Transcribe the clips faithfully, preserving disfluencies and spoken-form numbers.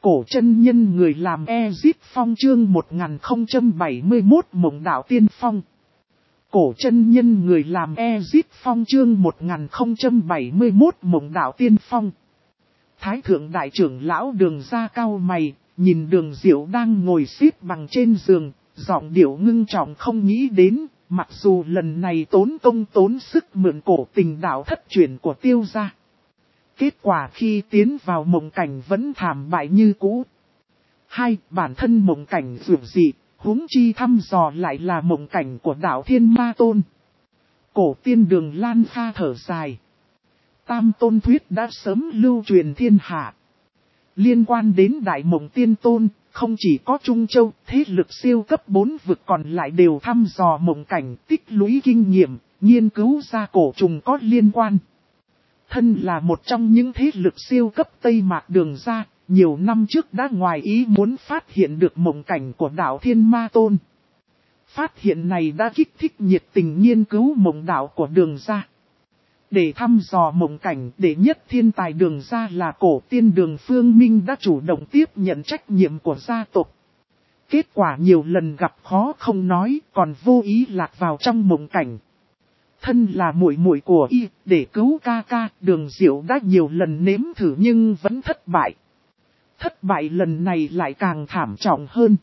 Cổ chân nhân người làm Ezip Phong chương một nghìn không trăm bảy mươi mốt Mộng Đạo Tiên Phong. Cổ chân nhân người làm Ezip Phong chương một nghìn không trăm bảy mươi mốt Mộng Đạo Tiên Phong. Thái thượng đại trưởng lão Đường ra cao mày, nhìn Đường Diệu đang ngồi xếp bằng trên giường, giọng điệu ngưng trọng không nghĩ đến, mặc dù lần này tốn công tốn sức mượn cổ tình đạo thất truyền của Tiêu gia. Kết quả khi tiến vào mộng cảnh vẫn thảm bại như cũ. Hai, bản thân mộng cảnh dường dị, huống chi thăm dò lại là mộng cảnh của đạo Thiên Ma Tôn. Cổ tiên Đường Lan Kha thở dài. Tam tôn thuyết đã sớm lưu truyền thiên hạ. Liên quan đến Đại Mộng Tiên Tôn, không chỉ có Trung Châu, thế lực siêu cấp bốn vực còn lại đều thăm dò mộng cảnh, tích lũy kinh nghiệm, nghiên cứu ra cổ trùng có liên quan. Thân là một trong những thế lực siêu cấp Tây Mạc Đường ra, nhiều năm trước đã ngoài ý muốn phát hiện được mộng cảnh của đạo Thiên Ma Tôn. Phát hiện này đã kích thích nhiệt tình nghiên cứu mộng đạo của Đường ra. Để thăm dò mộng cảnh, đệ nhất thiên tài Đường ra là cổ tiên Đường Phương Minh đã chủ động tiếp nhận trách nhiệm của gia tộc. Kết quả nhiều lần gặp khó không nói, còn vô ý lạc vào trong mộng cảnh. Thân là muội muội của y, để cứu ca ca, Đường Diệu đã nhiều lần nếm thử nhưng vẫn thất bại. Thất bại lần này lại càng thảm trọng hơn.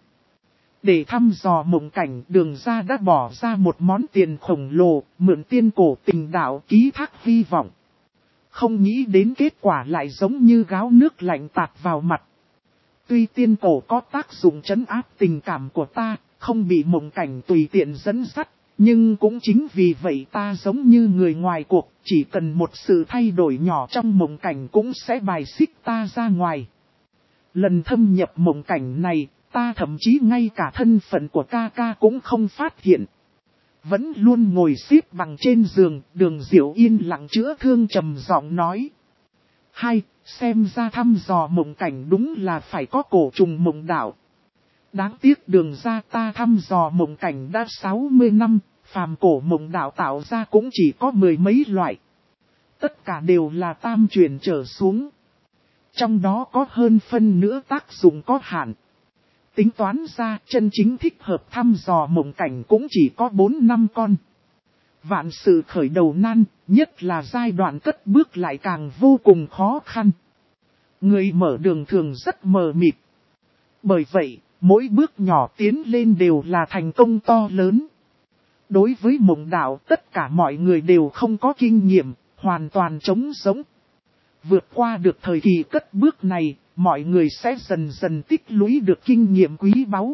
Để thăm dò mộng cảnh, Đường ra đã bỏ ra một món tiền khổng lồ, mượn tiên cổ tình đạo ký thác hy vọng. Không nghĩ đến kết quả lại giống như gáo nước lạnh tạt vào mặt. Tuy tiên cổ có tác dụng trấn áp tình cảm của ta, không bị mộng cảnh tùy tiện dẫn dắt. Nhưng cũng chính vì vậy ta giống như người ngoài cuộc, chỉ cần một sự thay đổi nhỏ trong mộng cảnh cũng sẽ bài xích ta ra ngoài. Lần thâm nhập mộng cảnh này, ta thậm chí ngay cả thân phận của ca ca cũng không phát hiện. Vẫn luôn ngồi xếp bằng trên giường, Đường Diệu yên lặng chữa thương trầm giọng nói. Hai, xem ra thăm dò mộng cảnh đúng là phải có cổ trùng mộng đạo. Đáng tiếc Đường ra ta thăm dò mộng cảnh đã sáu mươi năm, phàm cổ mộng đạo tạo ra cũng chỉ có mười mấy loại. Tất cả đều là tam truyền trở xuống. Trong đó có hơn phân nữa tác dụng có hạn. Tính toán ra chân chính thích hợp thăm dò mộng cảnh cũng chỉ có bốn năm con. Vạn sự khởi đầu nan, nhất là giai đoạn cất bước lại càng vô cùng khó khăn. Người mở đường thường rất mờ mịt. Bởi vậy, mỗi bước nhỏ tiến lên đều là thành công to lớn. Đối với mộng đạo tất cả mọi người đều không có kinh nghiệm, hoàn toàn trống rỗng. Vượt qua được thời kỳ cất bước này, mọi người sẽ dần dần tích lũy được kinh nghiệm quý báu.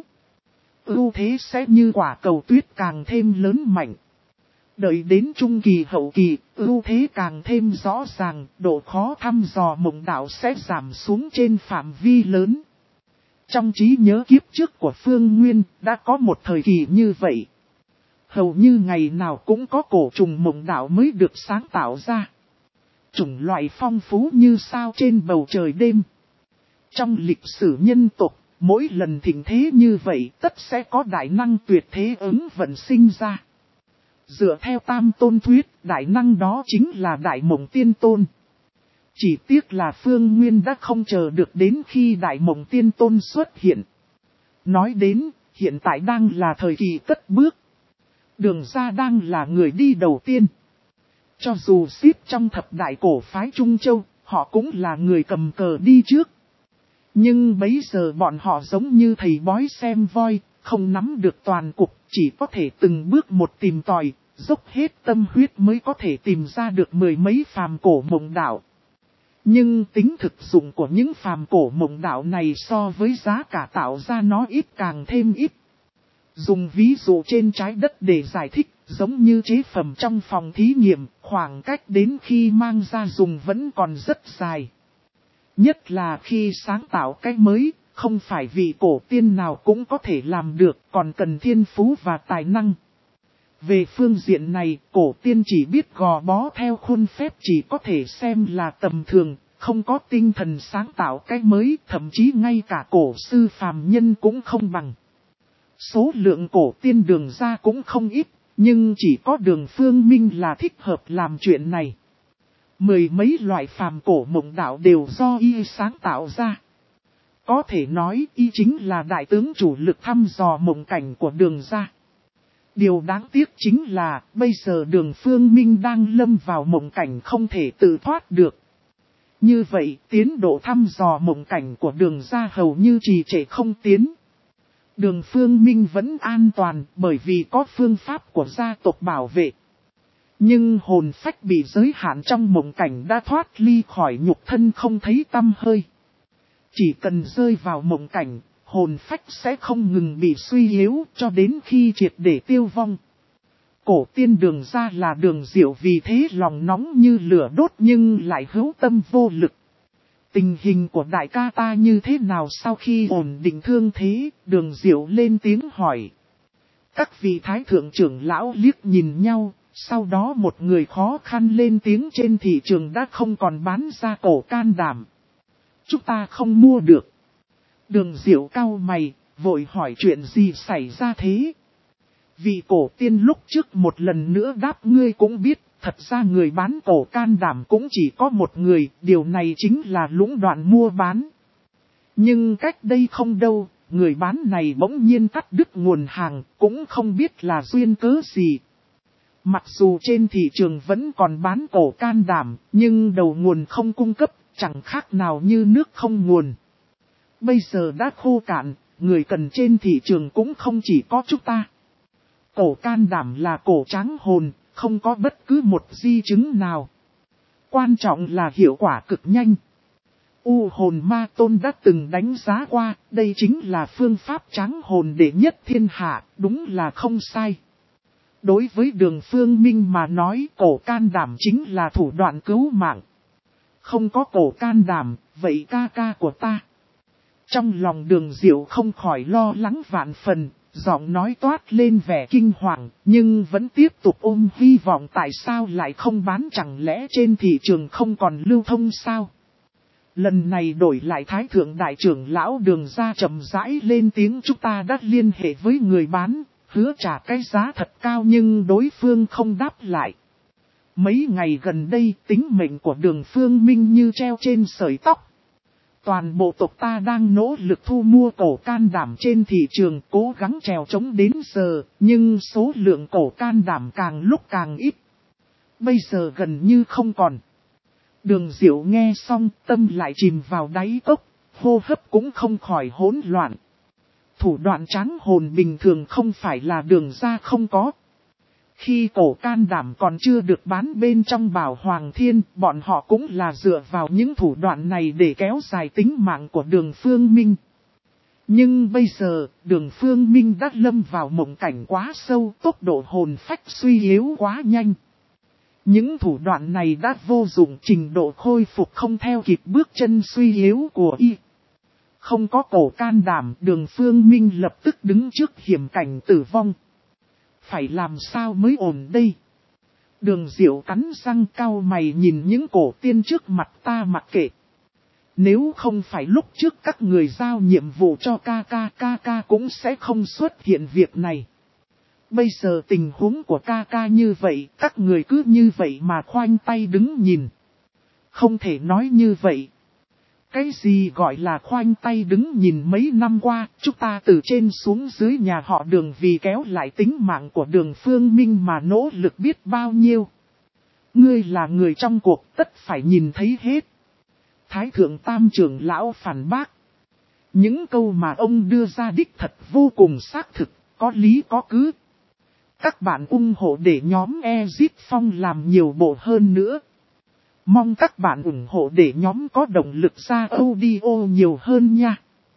Ưu thế sẽ như quả cầu tuyết càng thêm lớn mạnh. Đợi đến trung kỳ hậu kỳ, ưu thế càng thêm rõ ràng, độ khó thăm dò mộng đạo sẽ giảm xuống trên phạm vi lớn. Trong trí nhớ kiếp trước của Phương Nguyên, đã có một thời kỳ như vậy. Hầu như ngày nào cũng có cổ trùng mộng đạo mới được sáng tạo ra. Chủng loại phong phú như sao trên bầu trời đêm. Trong lịch sử nhân tộc, mỗi lần thịnh thế như vậy tất sẽ có đại năng tuyệt thế ứng vận sinh ra. Dựa theo tam tôn thuyết, đại năng đó chính là Đại Mộng Tiên Tôn. Chỉ tiếc là Phương Nguyên đã không chờ được đến khi Đại Mộng Tiên Tôn xuất hiện. Nói đến, hiện tại đang là thời kỳ cất bước. Đường ra đang là người đi đầu tiên. Cho dù xếp trong thập đại cổ phái Trung Châu, họ cũng là người cầm cờ đi trước. Nhưng bấy giờ bọn họ giống như thầy bói xem voi, không nắm được toàn cục, chỉ có thể từng bước một tìm tòi, dốc hết tâm huyết mới có thể tìm ra được mười mấy phàm cổ mộng đạo. Nhưng tính thực dụng của những phàm cổ mộng đạo này so với giá cả tạo ra nó ít càng thêm ít. Dùng ví dụ trên trái đất để giải thích, giống như chế phẩm trong phòng thí nghiệm, khoảng cách đến khi mang ra dùng vẫn còn rất dài. Nhất là khi sáng tạo cái mới, không phải vì cổ tiên nào cũng có thể làm được, còn cần thiên phú và tài năng. Về phương diện này, cổ tiên chỉ biết gò bó theo khuôn phép chỉ có thể xem là tầm thường, không có tinh thần sáng tạo cái mới, thậm chí ngay cả cổ sư phàm nhân cũng không bằng. Số lượng cổ tiên Đường ra cũng không ít, nhưng chỉ có Đường Phương Minh là thích hợp làm chuyện này. Mười mấy loại phàm cổ mộng đạo đều do y sáng tạo ra. Có thể nói y chính là đại tướng chủ lực thăm dò mộng cảnh của Đường gia. Điều đáng tiếc chính là bây giờ Đường Phương Minh đang lâm vào mộng cảnh không thể tự thoát được. Như vậy tiến độ thăm dò mộng cảnh của Đường gia hầu như trì trệ không tiến. Đường Phương Minh vẫn an toàn bởi vì có phương pháp của gia tộc bảo vệ. Nhưng hồn phách bị giới hạn trong mộng cảnh đã thoát ly khỏi nhục thân không thấy tăm hơi. Chỉ cần rơi vào mộng cảnh, hồn phách sẽ không ngừng bị suy yếu cho đến khi triệt để tiêu vong. Cổ tiên Đường gia là Đường Diệu vì thế lòng nóng như lửa đốt nhưng lại hữu tâm vô lực. Tình hình của đại ca ta như thế nào sau khi ổn định thương thế, Đường Diệu lên tiếng hỏi. Các vị thái thượng trưởng lão liếc nhìn nhau, sau đó một người khó khăn lên tiếng trên thị trường đã không còn bán ra cổ can đảm. Chúng ta không mua được. Đường Diệu cau mày, vội hỏi chuyện gì xảy ra thế. Vị cổ tiên lúc trước một lần nữa đáp ngươi cũng biết, thật ra người bán cổ can đảm cũng chỉ có một người, điều này chính là lũng đoạn mua bán. Nhưng cách đây không đâu, người bán này bỗng nhiên cắt đứt nguồn hàng, cũng không biết là duyên cớ gì. Mặc dù trên thị trường vẫn còn bán cổ can đảm, nhưng đầu nguồn không cung cấp, chẳng khác nào như nước không nguồn. Bây giờ đã khô cạn, người cần trên thị trường cũng không chỉ có chúng ta. Cổ can đảm là cổ tráng hồn, không có bất cứ một di chứng nào. Quan trọng là hiệu quả cực nhanh. U hồn ma tôn đã từng đánh giá qua, đây chính là phương pháp tráng hồn đệ nhất thiên hạ, đúng là không sai. Đối với Đường Phương Minh mà nói cổ can đảm chính là thủ đoạn cứu mạng. Không có cổ can đảm, vậy ca ca của ta. Trong lòng Đường Diệu không khỏi lo lắng vạn phần, giọng nói toát lên vẻ kinh hoàng, nhưng vẫn tiếp tục ôm hy vọng tại sao lại không bán, chẳng lẽ trên thị trường không còn lưu thông sao. Lần này đổi lại Thái Thượng Đại trưởng lão Đường gia chậm rãi lên tiếng, chúng ta đã liên hệ với người bán, hứa trả cái giá thật cao nhưng đối phương không đáp lại. Mấy ngày gần đây tính mệnh của Đường Phương Minh như treo trên sợi tóc. Toàn bộ tộc ta đang nỗ lực thu mua cổ can đảm trên thị trường, cố gắng trèo chống đến giờ, nhưng số lượng cổ can đảm càng lúc càng ít. Bây giờ gần như không còn. Đường Diệu nghe xong tâm lại chìm vào đáy cốc, hô hấp cũng không khỏi hỗn loạn. Thủ đoạn tráng hồn bình thường không phải là Đường gia không có. Khi cổ can đảm còn chưa được bán bên trong Bảo Hoàng Thiên, bọn họ cũng là dựa vào những thủ đoạn này để kéo dài tính mạng của Đường Phương Minh. Nhưng bây giờ, Đường Phương Minh đã lâm vào mộng cảnh quá sâu, tốc độ hồn phách suy yếu quá nhanh. Những thủ đoạn này đã vô dụng, trình độ khôi phục không theo kịp bước chân suy yếu của y. Không có cổ can đảm, Đường Phương Minh lập tức đứng trước hiểm cảnh tử vong. Phải làm sao mới ổn đây? Đường Diệu cắn răng cau mày nhìn những cổ tiên trước mặt, ta mặc kệ. Nếu không phải lúc trước các người giao nhiệm vụ cho ca ca, ca ca cũng sẽ không xuất hiện việc này. Bây giờ tình huống của ca ca như vậy, các người cứ như vậy mà khoanh tay đứng nhìn. Không thể nói như vậy. Cái gì gọi là khoanh tay đứng nhìn, mấy năm qua, chúng ta từ trên xuống dưới nhà họ Đường vì kéo lại tính mạng của Đường Phương Minh mà nỗ lực biết bao nhiêu. Ngươi là người trong cuộc, tất phải nhìn thấy hết. Thái thượng tam trưởng lão phản bác. Những câu mà ông đưa ra đích thật vô cùng xác thực, có lý có cứ. Các bạn ủng hộ để nhóm Exit Phong làm nhiều bộ hơn nữa. Mong các bạn ủng hộ để nhóm có động lực ra audio nhiều hơn nha.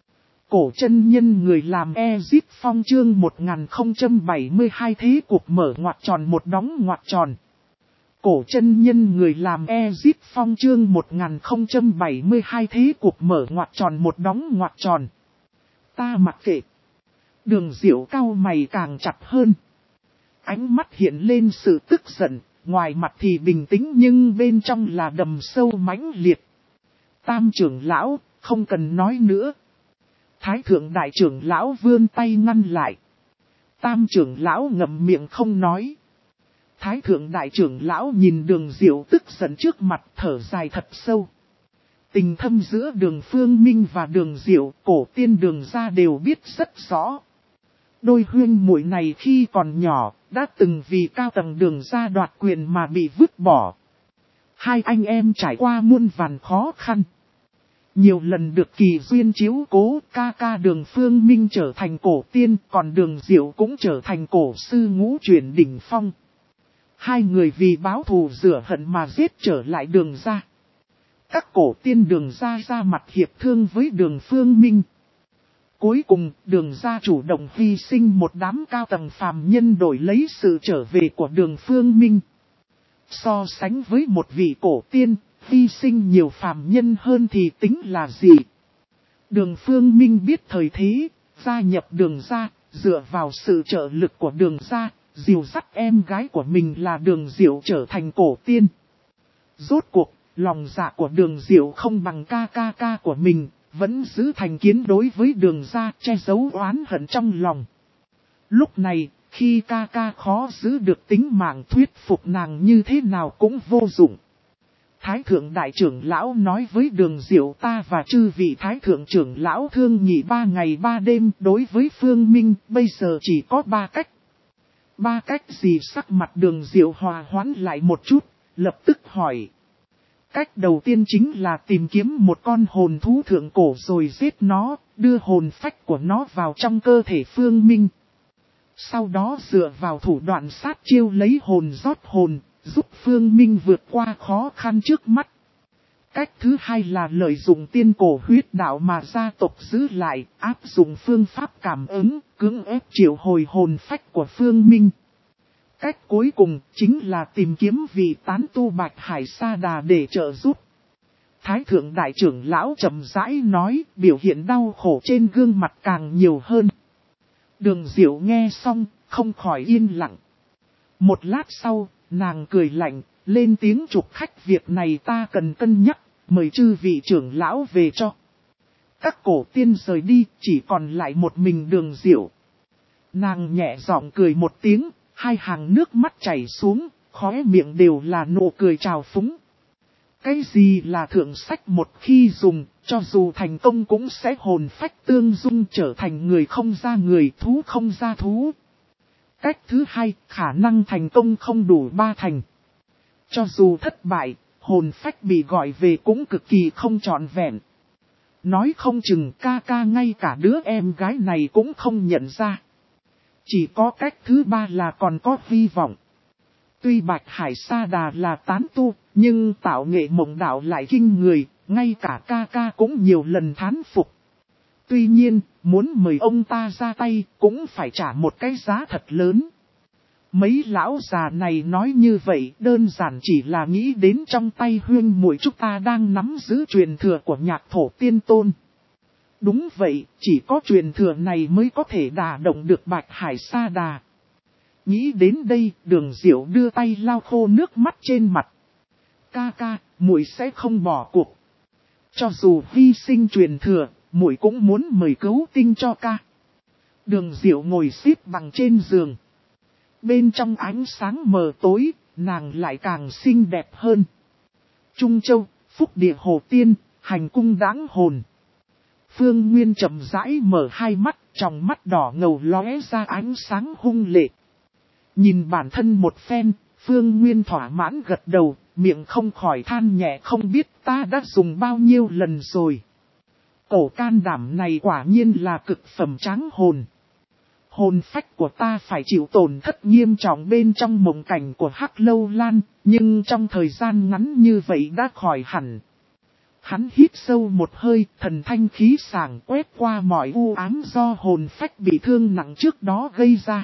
Cổ chân nhân người làm Exit Phong chương một nghìn không trăm bảy mươi hai thế cuộc mở ngoặc tròn một đóng ngoặc tròn. Cổ chân nhân người làm Exit Phong chương một nghìn không trăm bảy mươi hai thế cuộc mở ngoặc tròn một đóng ngoặc tròn. Ta mặc kệ. Đường Diệu cau mày càng chặt hơn. Ánh mắt hiện lên sự tức giận, ngoài mặt thì bình tĩnh nhưng bên trong là đầm sâu mãnh liệt. Tam trưởng lão, không cần nói nữa. Thái thượng đại trưởng lão vươn tay ngăn lại. Tam trưởng lão ngậm miệng không nói. Thái thượng đại trưởng lão nhìn Đường Diệu tức giận trước mặt, thở dài thật sâu. Tình thâm giữa Đường Phương Minh và Đường Diệu, cổ tiên Đường gia đều biết rất rõ. Đôi huynh muội này khi còn nhỏ, đã từng vì cao tầng Đường gia đoạt quyền mà bị vứt bỏ. Hai anh em trải qua muôn vàn khó khăn. Nhiều lần được kỳ duyên chiếu cố, ca ca Đường Phương Minh trở thành cổ tiên, còn Đường Diệu cũng trở thành cổ sư ngũ chuyển đỉnh phong. Hai người vì báo thù rửa hận mà giết trở lại Đường gia. Các cổ tiên Đường gia ra mặt hiệp thương với Đường Phương Minh. Cuối cùng, Đường gia chủ động hy sinh một đám cao tầng phàm nhân đổi lấy sự trở về của Đường Phương Minh. So sánh với một vị cổ tiên, hy sinh nhiều phàm nhân hơn thì tính là gì? Đường Phương Minh biết thời thế, gia nhập Đường gia, dựa vào sự trợ lực của Đường gia, dìu dắt em gái của mình là Đường Diệu trở thành cổ tiên. Rốt cuộc, lòng dạ của Đường Diệu không bằng ca ca ca của mình, vẫn giữ thành kiến đối với Đường gia, che giấu oán hận trong lòng. Lúc này, khi ca ca khó giữ được tính mạng, thuyết phục nàng như thế nào cũng vô dụng. Thái thượng đại trưởng lão nói với Đường Diệu, ta và chư vị thái thượng trưởng lão thương nghị ba ngày ba đêm. Đối với Phương Minh, bây giờ chỉ có ba cách. Ba cách gì? Sắc mặt Đường Diệu hòa hoãn lại một chút, lập tức hỏi. Cách đầu tiên chính là tìm kiếm một con hồn thú thượng cổ rồi giết nó, đưa hồn phách của nó vào trong cơ thể Phương Minh. Sau đó dựa vào thủ đoạn sát chiêu lấy hồn rót hồn, giúp Phương Minh vượt qua khó khăn trước mắt. Cách thứ hai là lợi dụng tiên cổ huyết đạo mà gia tộc giữ lại, áp dụng phương pháp cảm ứng, cưỡng ép triệu hồi hồn phách của Phương Minh. Cách cuối cùng chính là tìm kiếm vị tán tu Bạch Hải Sa Đà để trợ giúp. Thái thượng đại trưởng lão chậm rãi nói, biểu hiện đau khổ trên gương mặt càng nhiều hơn. Đường Diệu nghe xong, không khỏi yên lặng. Một lát sau, nàng cười lạnh, lên tiếng trục khách, việc này ta cần cân nhắc, mời chư vị trưởng lão về cho. Các cổ tiên rời đi, chỉ còn lại một mình Đường Diệu. Nàng nhẹ giọng cười một tiếng, hai hàng nước mắt chảy xuống, khóe miệng đều là nụ cười trào phúng. Cái gì là thượng sách? Một khi dùng, cho dù thành công cũng sẽ hồn phách tương dung, trở thành người không ra người, thú không ra thú. Cách thứ hai, khả năng thành công không đủ ba thành. Cho dù thất bại, hồn phách bị gọi về cũng cực kỳ không trọn vẹn. Nói không chừng ca ca ngay cả đứa em gái này cũng không nhận ra. Chỉ có cách thứ ba là còn có hy vọng. Tuy Bạch Hải Sa Đà là tán tu, nhưng tạo nghệ mộng đạo lại kinh người, ngay cả ca ca cũng nhiều lần thán phục. Tuy nhiên, muốn mời ông ta ra tay, cũng phải trả một cái giá thật lớn. Mấy lão già này nói như vậy, đơn giản chỉ là nghĩ đến trong tay huyên muội chúng ta đang nắm giữ truyền thừa của Nhạc Thổ Tiên Tôn. Đúng vậy, chỉ có truyền thừa này mới có thể đả động được Bạch Hải Sa Đà. Nghĩ đến đây, Đường Diệu đưa tay lau khô nước mắt trên mặt. Ca ca, muội sẽ không bỏ cuộc. Cho dù hy sinh truyền thừa, muội cũng muốn mời cứu tinh cho ca. Đường Diệu ngồi xếp bằng trên giường. Bên trong ánh sáng mờ tối, nàng lại càng xinh đẹp hơn. Trung Châu, Phúc Địa Hồ Tiên, hành cung đáng hồn. Phương Nguyên chậm rãi mở hai mắt, trong mắt đỏ ngầu lóe ra ánh sáng hung lệ. Nhìn bản thân một phen, Phương Nguyên thỏa mãn gật đầu, miệng không khỏi than nhẹ, không biết ta đã dùng bao nhiêu lần rồi. Cổ can đảm này quả nhiên là cực phẩm tráng hồn. Hồn phách của ta phải chịu tổn thất nghiêm trọng bên trong mộng cảnh của Hắc Lâu Lan, nhưng trong thời gian ngắn như vậy đã khỏi hẳn. Hắn hít sâu một hơi, thần thanh khí sảng quét qua mọi u ám do hồn phách bị thương nặng trước đó gây ra.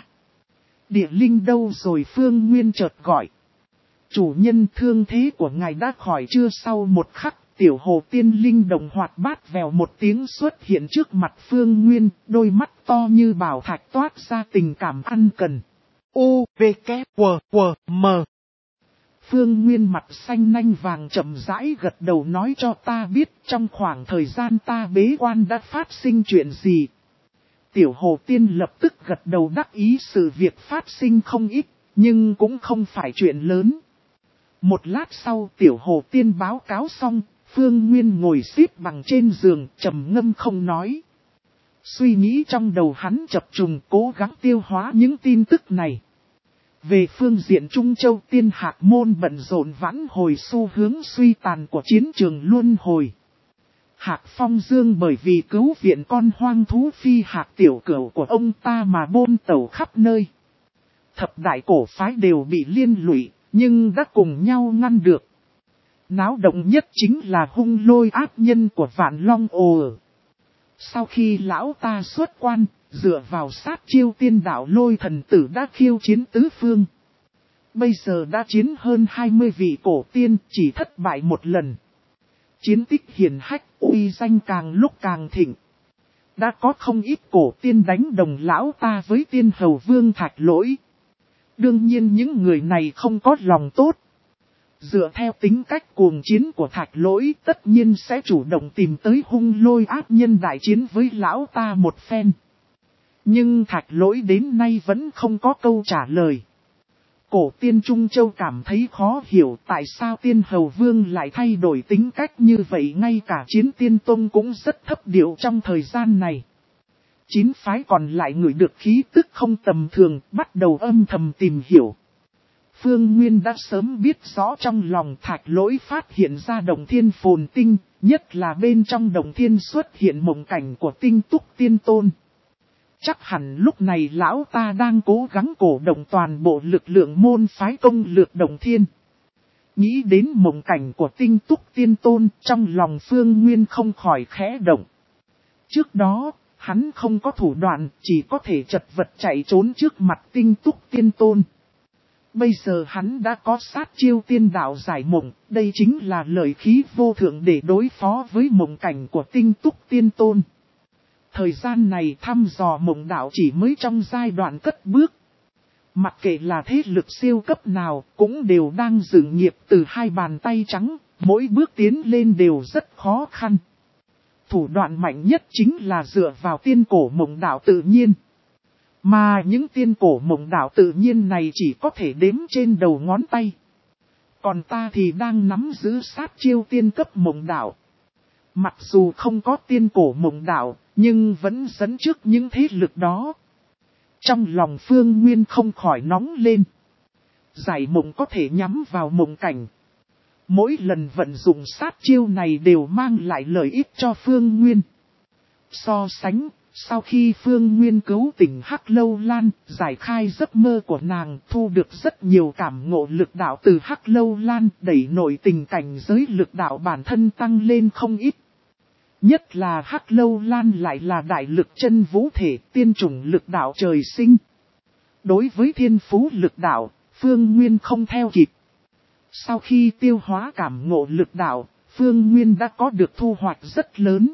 Địa linh đâu rồi? Phương Nguyên chợt gọi. Chủ nhân, thương thế của ngài đã khỏi chưa? Sau một khắc, tiểu hồ tiên linh đồng hoạt bát vèo một tiếng xuất hiện trước mặt Phương Nguyên, đôi mắt to như bảo thạch toát ra tình cảm ân cần. U, V, K, W, W, M. Phương Nguyên mặt xanh nanh vàng chậm rãi gật đầu, nói cho ta biết trong khoảng thời gian ta bế quan đã phát sinh chuyện gì. Tiểu hồ tiên lập tức gật đầu đắc ý, sự việc phát sinh không ít, nhưng cũng không phải chuyện lớn. Một lát sau tiểu hồ tiên báo cáo xong, Phương Nguyên ngồi xếp bằng trên giường, trầm ngâm không nói. Suy nghĩ trong đầu hắn chập trùng, cố gắng tiêu hóa những tin tức này. Về phương diện Trung Châu, Tiên Hạc Môn bận rộn vãn hồi xu hướng suy tàn của chiến trường luân hồi. Hạc Phong Dương bởi vì cứu viện con hoang thú phi hạc tiểu cửu của ông ta mà bôn tẩu khắp nơi. Thập đại cổ phái đều bị liên lụy, nhưng đã cùng nhau ngăn được. Náo động nhất chính là hung lôi ác nhân của Vạn Long Ồ. Sau khi lão ta xuất quan, dựa vào sát chiêu tiên đạo lôi thần tử đã khiêu chiến tứ phương. Bây giờ đã chiến hơn hai mươi vị cổ tiên, chỉ thất bại một lần. Chiến tích hiển hách, uy danh càng lúc càng thịnh. Đã có không ít cổ tiên đánh đồng lão ta với tiên hầu vương Thạch Lỗi. Đương nhiên những người này không có lòng tốt. Dựa theo tính cách cuồng chiến của Thạch Lỗi, tất nhiên sẽ chủ động tìm tới hung lôi ác nhân đại chiến với lão ta một phen. Nhưng Thạch Lỗi đến nay vẫn không có câu trả lời. Cổ tiên Trung Châu cảm thấy khó hiểu tại sao tiên hầu vương lại thay đổi tính cách như vậy, ngay cả chiến tiên tông cũng rất thấp điệu trong thời gian này. Chín phái còn lại ngửi được khí tức không tầm thường, bắt đầu âm thầm tìm hiểu. Phương Nguyên đã sớm biết rõ trong lòng Thạch Lỗi phát hiện ra Động Thiên Phồn Tinh, nhất là bên trong Động Thiên xuất hiện mộng cảnh của Tinh Túc Tiên Tôn. Chắc hẳn lúc này lão ta đang cố gắng cổ động toàn bộ lực lượng môn phái công lược Động Thiên. Nghĩ đến mộng cảnh của Tinh Túc Tiên Tôn, trong lòng Phương Nguyên không khỏi khẽ động. Trước đó, hắn không có thủ đoạn, chỉ có thể chật vật chạy trốn trước mặt Tinh Túc Tiên Tôn. Bây giờ hắn đã có sát chiêu tiên đạo giải mộng, đây chính là lợi khí vô thượng để đối phó với mộng cảnh của Tinh Túc Tiên Tôn. Thời gian này thăm dò mộng đạo chỉ mới trong giai đoạn cất bước. Mặc kệ là thế lực siêu cấp nào, cũng đều đang dựng nghiệp từ hai bàn tay trắng, mỗi bước tiến lên đều rất khó khăn. Thủ đoạn mạnh nhất chính là dựa vào tiên cổ mộng đạo tự nhiên. Mà những tiên cổ mộng đạo tự nhiên này chỉ có thể đếm trên đầu ngón tay. Còn ta thì đang nắm giữ sát chiêu tiên cấp mộng đạo. Mặc dù không có tiên cổ mộng đạo, nhưng vẫn dẫn trước những thế lực đó. Trong lòng Phương Nguyên không khỏi nóng lên. Giải mộng có thể nhắm vào mộng cảnh. Mỗi lần vận dụng sát chiêu này đều mang lại lợi ích cho Phương Nguyên. So sánh, sau khi Phương Nguyên cứu tỉnh Hắc Lâu Lan, giải khai giấc mơ của nàng, thu được rất nhiều cảm ngộ lực đạo từ Hắc Lâu Lan, đẩy nổi tình cảnh giới lực đạo bản thân tăng lên không ít. Nhất là Hắc Lâu Lan lại là đại lực chân vũ thể, tiên chủng lực đạo trời sinh. Đối với thiên phú lực đạo, Phương Nguyên không theo kịp. Sau khi tiêu hóa cảm ngộ lực đạo, Phương Nguyên đã có được thu hoạch rất lớn.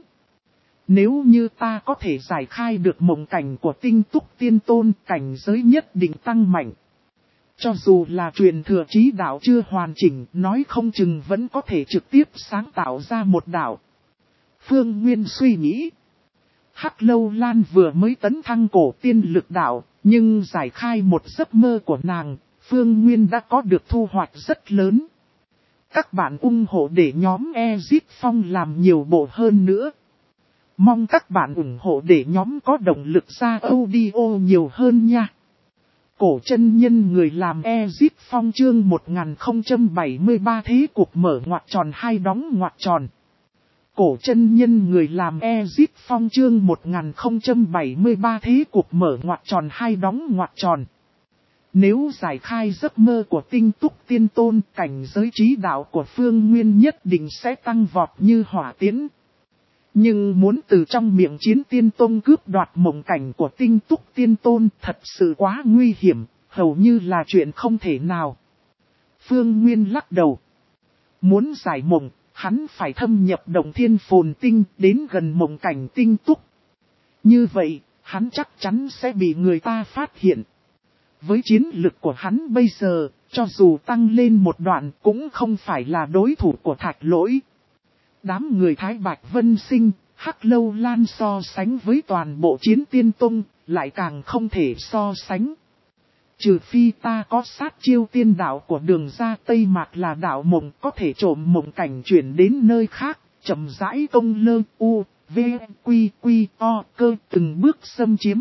Nếu như ta có thể giải khai được mộng cảnh của Tinh Túc Tiên Tôn, cảnh giới nhất định tăng mạnh. Cho dù là truyền thừa trí đạo chưa hoàn chỉnh, nói không chừng vẫn có thể trực tiếp sáng tạo ra một đạo. Phương Nguyên suy nghĩ. Hắc Lâu Lan vừa mới tấn thăng cổ tiên lực đạo, nhưng giải khai một giấc mơ của nàng, Phương Nguyên đã có được thu hoạch rất lớn. Các bạn ủng hộ để nhóm Ezip Phong làm nhiều bộ hơn nữa. Mong các bạn ủng hộ để nhóm có động lực ra audio nhiều hơn nha. Cổ chân nhân người làm Ezip Phong chương một nghìn không trăm bảy mươi ba thế cuộc mở ngoặc tròn hai đóng ngoặc tròn. Cổ chân nhân người làm Ezip Phong chương một nghìn không trăm bảy mươi ba thế cuộc mở ngoặc tròn hai đóng ngoặc tròn. Nếu giải khai giấc mơ của Tinh Túc Tiên Tôn, cảnh giới trí đạo của Phương Nguyên nhất định sẽ tăng vọt như hỏa tiễn. Nhưng muốn từ trong miệng chiến tiên tôn cướp đoạt mộng cảnh của Tinh Túc Tiên Tôn thật sự quá nguy hiểm, hầu như là chuyện không thể nào. Phương Nguyên lắc đầu. Muốn giải mộng, hắn phải thâm nhập Động Thiên Phồn Tinh đến gần mộng cảnh Tinh Túc. Như vậy, hắn chắc chắn sẽ bị người ta phát hiện. Với chiến lực của hắn bây giờ, cho dù tăng lên một đoạn cũng không phải là đối thủ của Thạch Lỗi. Đám người Thái Bạch Vân Sinh, Hắc Lâu Lan so sánh với toàn bộ chiến tiên tông, lại càng không thể so sánh. Trừ phi ta có sát chiêu tiên đạo của đường ra Tây Mạc là đạo mộng có thể trộm mộng cảnh chuyển đến nơi khác, chậm rãi công lơ u, v, quy, quy, o, cơ từng bước xâm chiếm.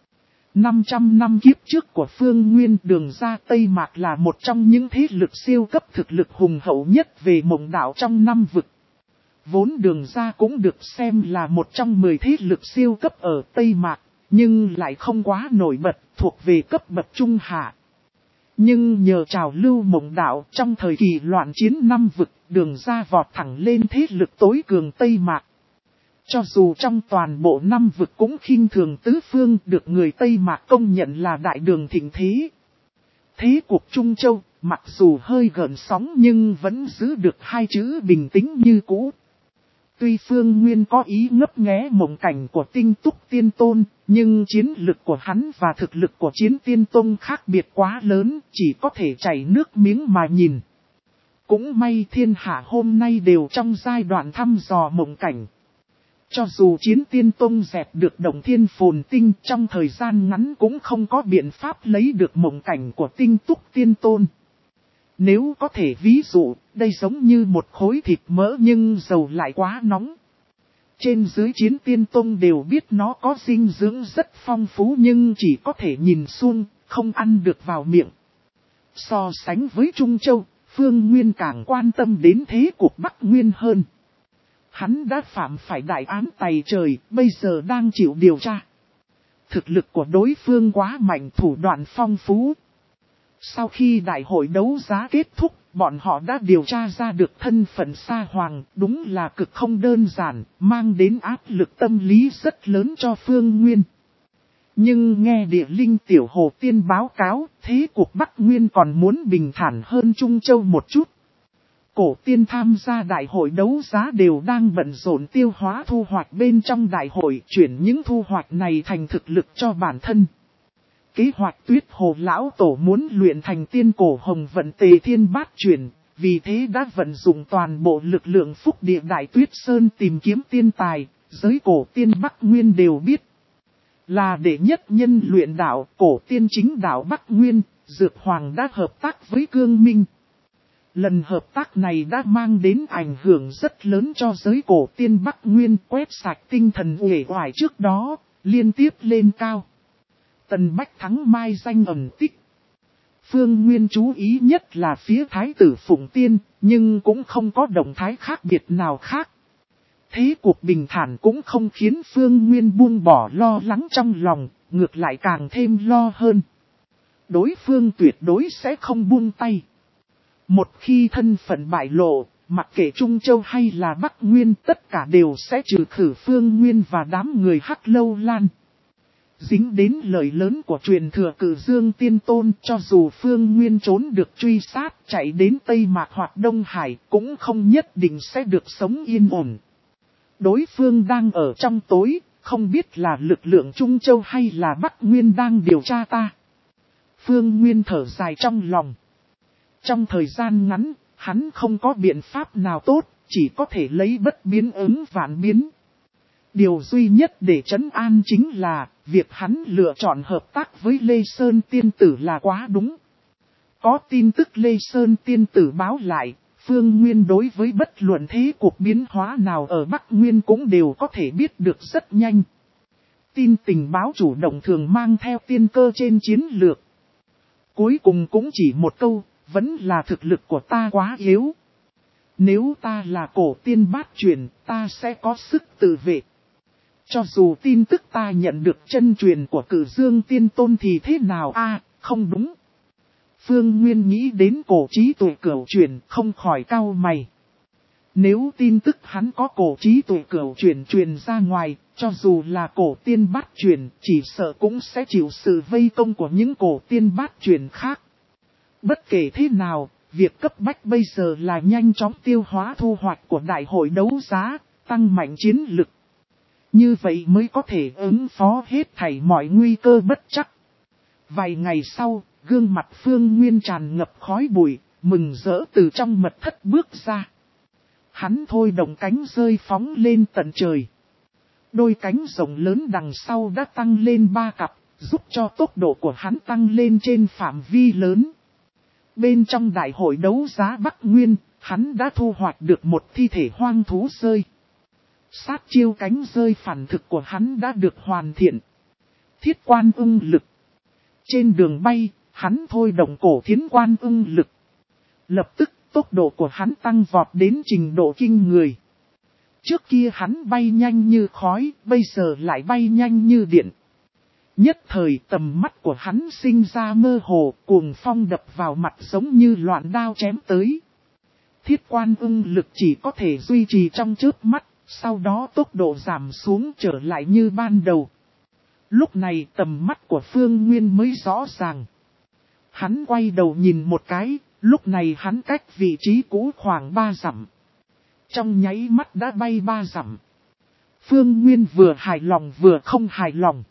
năm trăm năm kiếp trước của Phương Nguyên, đường ra Tây Mạc là một trong những thế lực siêu cấp thực lực hùng hậu nhất về mộng đạo trong năm vực. Vốn đường ra cũng được xem là một trong mười thế lực siêu cấp ở Tây Mạc, nhưng lại không quá nổi bật, thuộc về cấp bậc trung hạ. Nhưng nhờ trào lưu mộng đạo trong thời kỳ loạn chiến năm vực, đường ra vọt thẳng lên thế lực tối cường Tây Mạc. Cho dù trong toàn bộ năm vực cũng khinh thường tứ phương, được người Tây Mạc công nhận là đại đường thịnh thế. Thế cuộc Trung Châu, mặc dù hơi gợn sóng nhưng vẫn giữ được hai chữ bình tĩnh như cũ. Tuy Phương Nguyên có ý ngấp nghé mộng cảnh của Tinh Túc Tiên Tôn, nhưng chiến lực của hắn và thực lực của Chiến Tiên Tôn khác biệt quá lớn, chỉ có thể chảy nước miếng mà nhìn. Cũng may thiên hạ hôm nay đều trong giai đoạn thăm dò mộng cảnh. Cho dù Chiến Tiên Tôn dẹp được Động Thiên Phồn Tinh, trong thời gian ngắn cũng không có biện pháp lấy được mộng cảnh của Tinh Túc Tiên Tôn. Nếu có thể ví dụ, đây giống như một khối thịt mỡ nhưng dầu lại quá nóng. Trên dưới Chiến Tiên Tôn đều biết nó có dinh dưỡng rất phong phú nhưng chỉ có thể nhìn xuông, không ăn được vào miệng. So sánh với Trung Châu, Phương Nguyên càng quan tâm đến thế cuộc Bắc Nguyên hơn. Hắn đã phạm phải đại án tày trời, bây giờ đang chịu điều tra. Thực lực của đối phương quá mạnh, thủ đoạn phong phú. Sau khi đại hội đấu giá kết thúc, bọn họ đã điều tra ra được thân phận Sa Hoàng, đúng là cực không đơn giản, mang đến áp lực tâm lý rất lớn cho Phương Nguyên. Nhưng nghe Địa Linh Tiểu Hồ Tiên báo cáo, thế cuộc Bắc Nguyên còn muốn bình thản hơn Trung Châu một chút. Cổ tiên tham gia đại hội đấu giá đều đang bận rộn tiêu hóa thu hoạch bên trong đại hội, chuyển những thu hoạch này thành thực lực cho bản thân. Kế hoạch Tuyết Hồ Lão Tổ muốn luyện thành tiên cổ hồng vận tề thiên bát chuyển, vì thế đã vận dụng toàn bộ lực lượng phúc địa Đại Tuyết Sơn tìm kiếm tiên tài, giới cổ tiên Bắc Nguyên đều biết. Là đệ nhất nhân luyện đạo, cổ tiên chính đạo Bắc Nguyên, Dược Hoàng đã hợp tác với Cương Minh. Lần hợp tác này đã mang đến ảnh hưởng rất lớn cho giới cổ tiên Bắc Nguyên, quét sạch tinh thần uể oải trước đó, liên tiếp lên cao. Tần Bách Thắng mai danh ẩn tích. Phương Nguyên chú ý nhất là phía Thái tử Phụng Tiên, nhưng cũng không có động thái khác biệt nào khác. Thế cuộc bình thản cũng không khiến Phương Nguyên buông bỏ lo lắng trong lòng, ngược lại càng thêm lo hơn. Đối phương tuyệt đối sẽ không buông tay. Một khi thân phận bại lộ, mặc kệ Trung Châu hay là Bắc Nguyên, tất cả đều sẽ trừ khử Phương Nguyên và đám người Hắc Lâu Lan. Dính đến lời lớn của truyền thừa Cử Dương Tiên Tôn, cho dù Phương Nguyên trốn được truy sát, chạy đến Tây Mạc hoặc Đông Hải, cũng không nhất định sẽ được sống yên ổn. Đối phương đang ở trong tối, không biết là lực lượng Trung Châu hay là Bắc Nguyên đang điều tra ta. Phương Nguyên thở dài trong lòng. Trong thời gian ngắn, hắn không có biện pháp nào tốt, chỉ có thể lấy bất biến ứng vạn biến. Điều duy nhất để trấn an chính là, việc hắn lựa chọn hợp tác với Lê Sơn Tiên Tử là quá đúng. Có tin tức Lê Sơn Tiên Tử báo lại, Phương Nguyên đối với bất luận thế cuộc biến hóa nào ở Bắc Nguyên cũng đều có thể biết được rất nhanh. Tin tình báo chủ động thường mang theo tiên cơ trên chiến lược. Cuối cùng cũng chỉ một câu, vẫn là thực lực của ta quá yếu. Nếu ta là cổ tiên bát truyền, ta sẽ có sức tự vệ. Cho dù tin tức ta nhận được chân truyền của Cử Dương Tiên Tôn thì thế nào a à, không đúng. Phương Nguyên nghĩ đến cổ trí tuệ cửu truyền, không khỏi cau mày. Nếu tin tức hắn có cổ trí tuệ cửu truyền truyền ra ngoài, cho dù là cổ tiên bát truyền, chỉ sợ cũng sẽ chịu sự vây công của những cổ tiên bát truyền khác. Bất kể thế nào, việc cấp bách bây giờ là nhanh chóng tiêu hóa thu hoạch của đại hội đấu giá, tăng mạnh chiến lực. Như vậy mới có thể ứng phó hết thảy mọi nguy cơ bất trắc. Vài ngày sau, gương mặt Phương Nguyên tràn ngập khói bụi, mừng rỡ từ trong mật thất bước ra. Hắn thôi động cánh rơi phóng lên tận trời. Đôi cánh rộng lớn đằng sau đã tăng lên ba cặp, giúp cho tốc độ của hắn tăng lên trên phạm vi lớn. Bên trong đại hội đấu giá Bắc Nguyên, hắn đã thu hoạch được một thi thể hoang thú rơi. Sát chiêu cánh rơi phản thực của hắn đã được hoàn thiện. Thiết quan ưng lực. Trên đường bay, hắn thôi động cổ thiến quan ưng lực. Lập tức tốc độ của hắn tăng vọt đến trình độ kinh người. Trước kia hắn bay nhanh như khói, bây giờ lại bay nhanh như điện. Nhất thời tầm mắt của hắn sinh ra mơ hồ, cuồng phong đập vào mặt giống như loạn đao chém tới. Thiết quan ưng lực chỉ có thể duy trì trong chớp mắt, sau đó tốc độ giảm xuống trở lại như ban đầu. Lúc này tầm mắt của Phương Nguyên mới rõ ràng. Hắn quay đầu nhìn một cái, lúc này hắn cách vị trí cũ khoảng ba dặm. Trong nháy mắt đã bay ba dặm. Phương Nguyên vừa hài lòng vừa không hài lòng.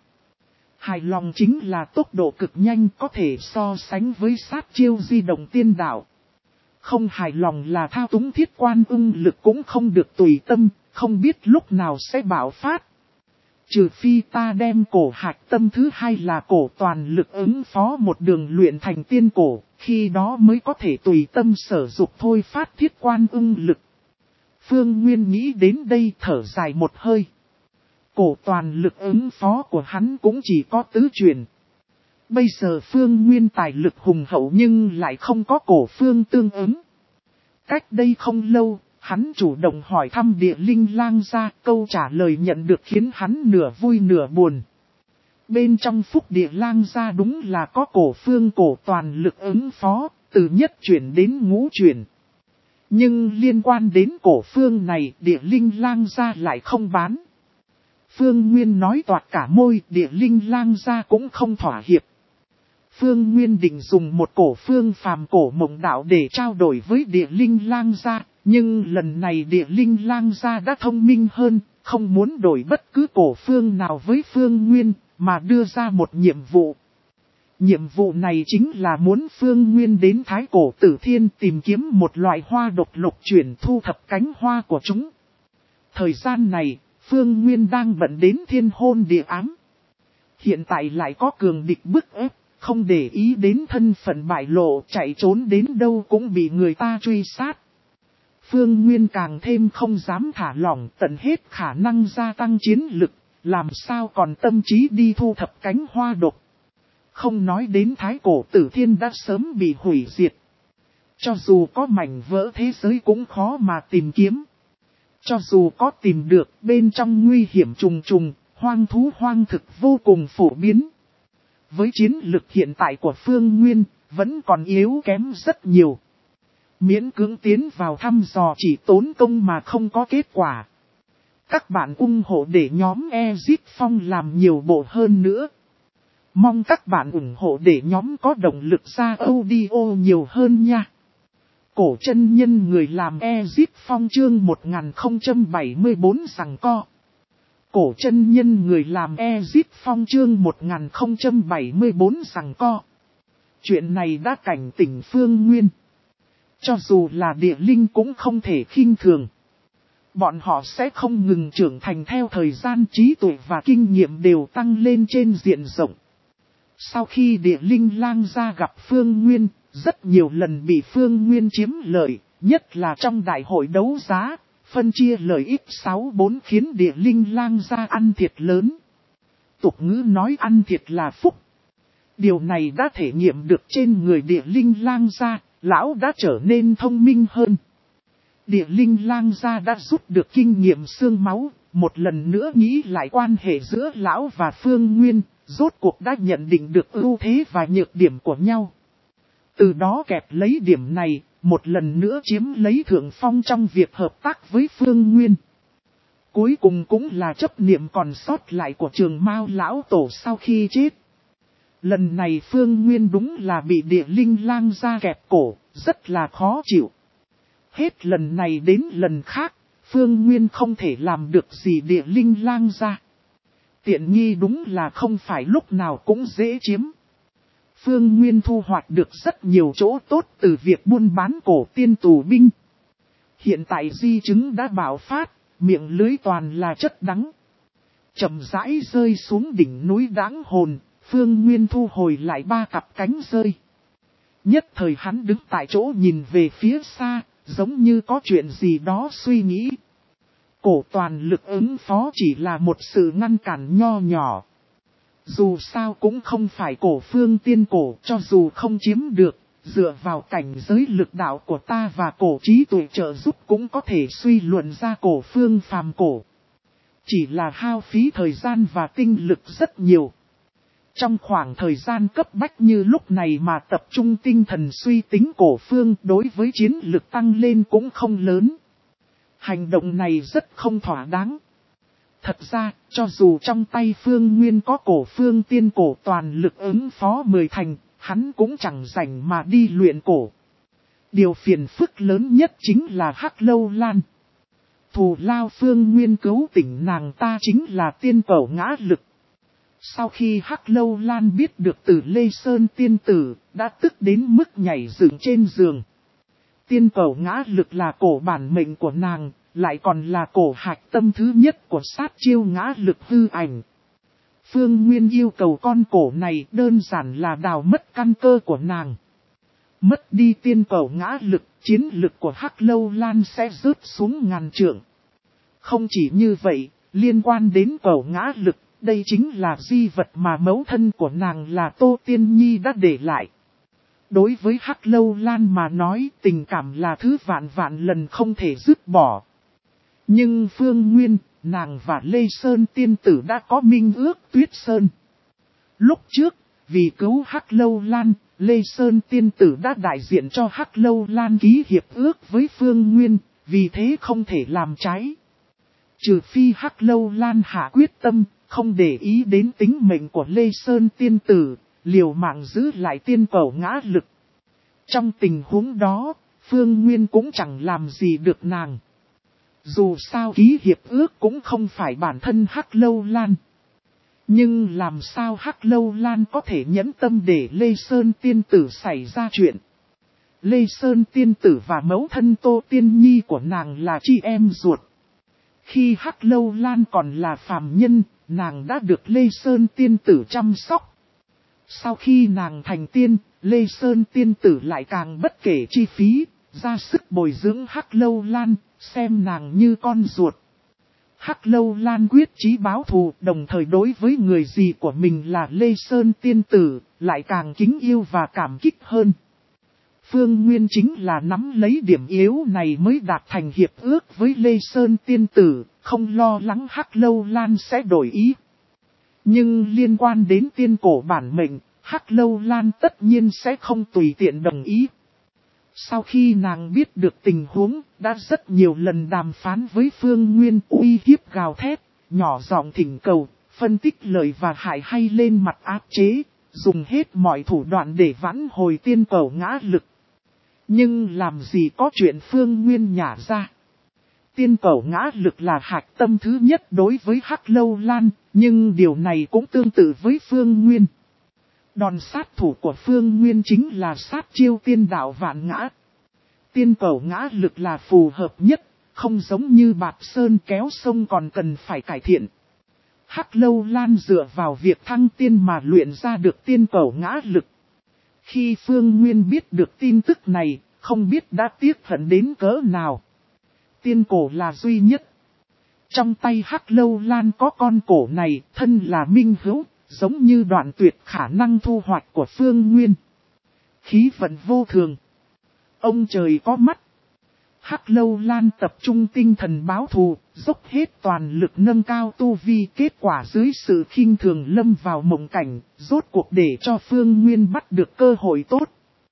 Hài lòng chính là tốc độ cực nhanh có thể so sánh với sát chiêu di động tiên đạo. Không hài lòng là thao túng thiết quan ưng lực cũng không được tùy tâm, không biết lúc nào sẽ bạo phát. Trừ phi ta đem cổ hạch tâm thứ hai là cổ toàn lực ứng phó một đường luyện thành tiên cổ, khi đó mới có thể tùy tâm sở dục thôi phát thiết quan ưng lực. Phương Nguyên nghĩ đến đây thở dài một hơi. Cổ toàn lực ứng phó của hắn cũng chỉ có tứ truyền. Bây giờ Phương Nguyên tài lực hùng hậu nhưng lại không có cổ phương tương ứng. Cách đây không lâu, hắn chủ động hỏi thăm địa linh lang gia, câu trả lời nhận được khiến hắn nửa vui nửa buồn. Bên trong phúc địa lang gia đúng là có cổ phương cổ toàn lực ứng phó, từ nhất chuyển đến ngũ chuyển. Nhưng liên quan đến cổ phương này địa linh lang gia lại không bán. Phương Nguyên nói toạc cả môi, địa linh lang gia cũng không thỏa hiệp. Phương Nguyên định dùng một cổ phương phàm cổ mộng đạo để trao đổi với địa linh lang gia, nhưng lần này địa linh lang gia đã thông minh hơn, không muốn đổi bất cứ cổ phương nào với Phương Nguyên, mà đưa ra một nhiệm vụ. Nhiệm vụ này chính là muốn Phương Nguyên đến Thái Cổ Tử Thiên tìm kiếm một loại hoa độc lục chuyển thu thập cánh hoa của chúng. Thời gian này, Phương Nguyên đang bận đến thiên hôn địa ám. Hiện tại lại có cường địch bức ép, không để ý đến thân phận bại lộ, chạy trốn đến đâu cũng bị người ta truy sát. Phương Nguyên càng thêm không dám thả lỏng, tận hết khả năng gia tăng chiến lực, làm sao còn tâm trí đi thu thập cánh hoa độc. Không nói đến Thái Cổ Tử Thiên đã sớm bị hủy diệt. Cho dù có mảnh vỡ thế giới cũng khó mà tìm kiếm. Cho dù có tìm được, bên trong nguy hiểm trùng trùng, hoang thú hoang thực vô cùng phổ biến. Với chiến lực hiện tại của Phương Nguyên, vẫn còn yếu kém rất nhiều. Miễn cưỡng tiến vào thăm dò chỉ tốn công mà không có kết quả. Các bạn ủng hộ để nhóm Exit Phong làm nhiều bộ hơn nữa. Mong các bạn ủng hộ để nhóm có động lực ra audio nhiều hơn nha. Cổ chân nhân người làm Exit Phong chương một nghìn không trăm bảy mươi bốn giằng co. Cổ chân nhân người làm Exit Phong chương một nghìn không trăm bảy mươi bốn giằng co. Chuyện này đã cảnh tỉnh Phương Nguyên. Cho dù là địa linh cũng không thể khinh thường. Bọn họ sẽ không ngừng trưởng thành theo thời gian, trí tuệ và kinh nghiệm đều tăng lên trên diện rộng. Sau khi địa linh lang gia gặp Phương Nguyên, rất nhiều lần bị Phương Nguyên chiếm lợi, nhất là trong đại hội đấu giá, phân chia lợi ích sáu bốn khiến địa linh lang gia ăn thiệt lớn. Tục ngữ nói ăn thiệt là phúc. Điều này đã thể nghiệm được trên người địa linh lang gia, lão đã trở nên thông minh hơn. Địa linh lang gia đã rút được kinh nghiệm xương máu, một lần nữa nghĩ lại quan hệ giữa lão và Phương Nguyên, rốt cuộc đã nhận định được ưu thế và nhược điểm của nhau. Từ đó kẹp lấy điểm này, một lần nữa chiếm lấy thượng phong trong việc hợp tác với Phương Nguyên. Cuối cùng cũng là chấp niệm còn sót lại của Trường Mao lão tổ sau khi chết. Lần này Phương Nguyên đúng là bị địa linh lang gia kẹp cổ, rất là khó chịu. Hết lần này đến lần khác, Phương Nguyên không thể làm được gì địa linh lang gia. Tiện nghi đúng là không phải lúc nào cũng dễ chiếm. Phương Nguyên thu hoạch được rất nhiều chỗ tốt từ việc buôn bán cổ tiên tù binh. Hiện tại di chứng đã bạo phát, miệng lưới toàn là chất đắng. Chậm rãi rơi xuống đỉnh núi đáng hồn, Phương Nguyên thu hồi lại ba cặp cánh rơi. Nhất thời hắn đứng tại chỗ nhìn về phía xa, giống như có chuyện gì đó suy nghĩ. Cổ toàn lực ứng phó chỉ là một sự ngăn cản nho nhỏ. Dù sao cũng không phải cổ phương tiên cổ, cho dù không chiếm được, dựa vào cảnh giới lực đạo của ta và cổ trí tuệ trợ giúp cũng có thể suy luận ra cổ phương phàm cổ. Chỉ là hao phí thời gian và tinh lực rất nhiều. Trong khoảng thời gian cấp bách như lúc này mà tập trung tinh thần suy tính cổ phương đối với chiến lực tăng lên cũng không lớn. Hành động này rất không thỏa đáng. Thật ra, cho dù trong tay Phương Nguyên có cổ phương tiên cổ toàn lực ứng phó mười thành, hắn cũng chẳng rảnh mà đi luyện cổ. Điều phiền phức lớn nhất chính là Hắc Lâu Lan. Thù lao Phương Nguyên cứu tỉnh nàng ta chính là tiên cẩu ngã lực. Sau khi Hắc Lâu Lan biết được từ Lê Sơn tiên tử, đã tức đến mức nhảy dựng trên giường. Tiên cẩu ngã lực là cổ bản mệnh của nàng, lại còn là cổ hạch tâm thứ nhất của sát chiêu ngã lực hư ảnh. Phương Nguyên yêu cầu con cổ này đơn giản là đào mất căn cơ của nàng. Mất đi tiên cẩu ngã lực, chiến lực của Hắc Lâu Lan sẽ rớt xuống ngàn trượng. Không chỉ như vậy, liên quan đến cẩu ngã lực, đây chính là di vật mà mẫu thân của nàng là Tô Tiên Nhi đã để lại. Đối với Hắc Lâu Lan mà nói, tình cảm là thứ vạn vạn lần không thể dứt bỏ. Nhưng Phương Nguyên, nàng và Lê Sơn tiên tử đã có minh ước Tuyết Sơn. Lúc trước, vì cứu Hắc Lâu Lan, Lê Sơn tiên tử đã đại diện cho Hắc Lâu Lan ký hiệp ước với Phương Nguyên, vì thế không thể làm trái. Trừ phi Hắc Lâu Lan hạ quyết tâm, không để ý đến tính mệnh của Lê Sơn tiên tử, liều mạng giữ lại tiên cẩu ngã lực. Trong tình huống đó, Phương Nguyên cũng chẳng làm gì được nàng. Dù sao ký hiệp ước cũng không phải bản thân Hắc Lâu Lan. Nhưng làm sao Hắc Lâu Lan có thể nhẫn tâm để Lê Sơn tiên tử xảy ra chuyện. Lê Sơn tiên tử và mẫu thân Tô Tiên Nhi của nàng là chị em ruột. Khi Hắc Lâu Lan còn là phàm nhân, nàng đã được Lê Sơn tiên tử chăm sóc. Sau khi nàng thành tiên, Lê Sơn tiên tử lại càng bất kể chi phí, ra sức bồi dưỡng Hắc Lâu Lan, xem nàng như con ruột. Hắc Lâu Lan quyết chí báo thù, đồng thời đối với người dì của mình là Lê Sơn tiên tử, lại càng kính yêu và cảm kích hơn. Phương Nguyên chính là nắm lấy điểm yếu này mới đạt thành hiệp ước với Lê Sơn tiên tử, không lo lắng Hắc Lâu Lan sẽ đổi ý. Nhưng liên quan đến tiên cổ bản mệnh, Hắc Lâu Lan tất nhiên sẽ không tùy tiện đồng ý. Sau khi nàng biết được tình huống, đã rất nhiều lần đàm phán với Phương Nguyên uy hiếp gào thét, nhỏ giọng thỉnh cầu, phân tích lợi và hại hay lên mặt áp chế, dùng hết mọi thủ đoạn để vãn hồi tiên cẩu ngã lực. Nhưng làm gì có chuyện Phương Nguyên nhả ra. Tiên cẩu ngã lực là hạch tâm thứ nhất đối với Hắc Lâu Lan, nhưng điều này cũng tương tự với Phương Nguyên. Đòn sát thủ của Phương Nguyên chính là sát chiêu tiên đạo vạn ngã. Tiên cẩu ngã lực là phù hợp nhất, không giống như Bạt Sơn kéo sông còn cần phải cải thiện. Hắc Lâu Lan dựa vào việc thăng tiên mà luyện ra được tiên cẩu ngã lực. Khi Phương Nguyên biết được tin tức này, không biết đã tiếc hận đến cỡ nào. Tiên cổ là duy nhất. Trong tay Hắc Lâu Lan có con cổ này, thân là minh hữu, giống như đoạn tuyệt khả năng thu hoạch của Phương Nguyên. Khí vận vô thường. Ông trời có mắt. Hắc Lâu Lan tập trung tinh thần báo thù, dốc hết toàn lực nâng cao tu vi, kết quả dưới sự khinh thường lâm vào mộng cảnh, rốt cuộc để cho Phương Nguyên bắt được cơ hội tốt.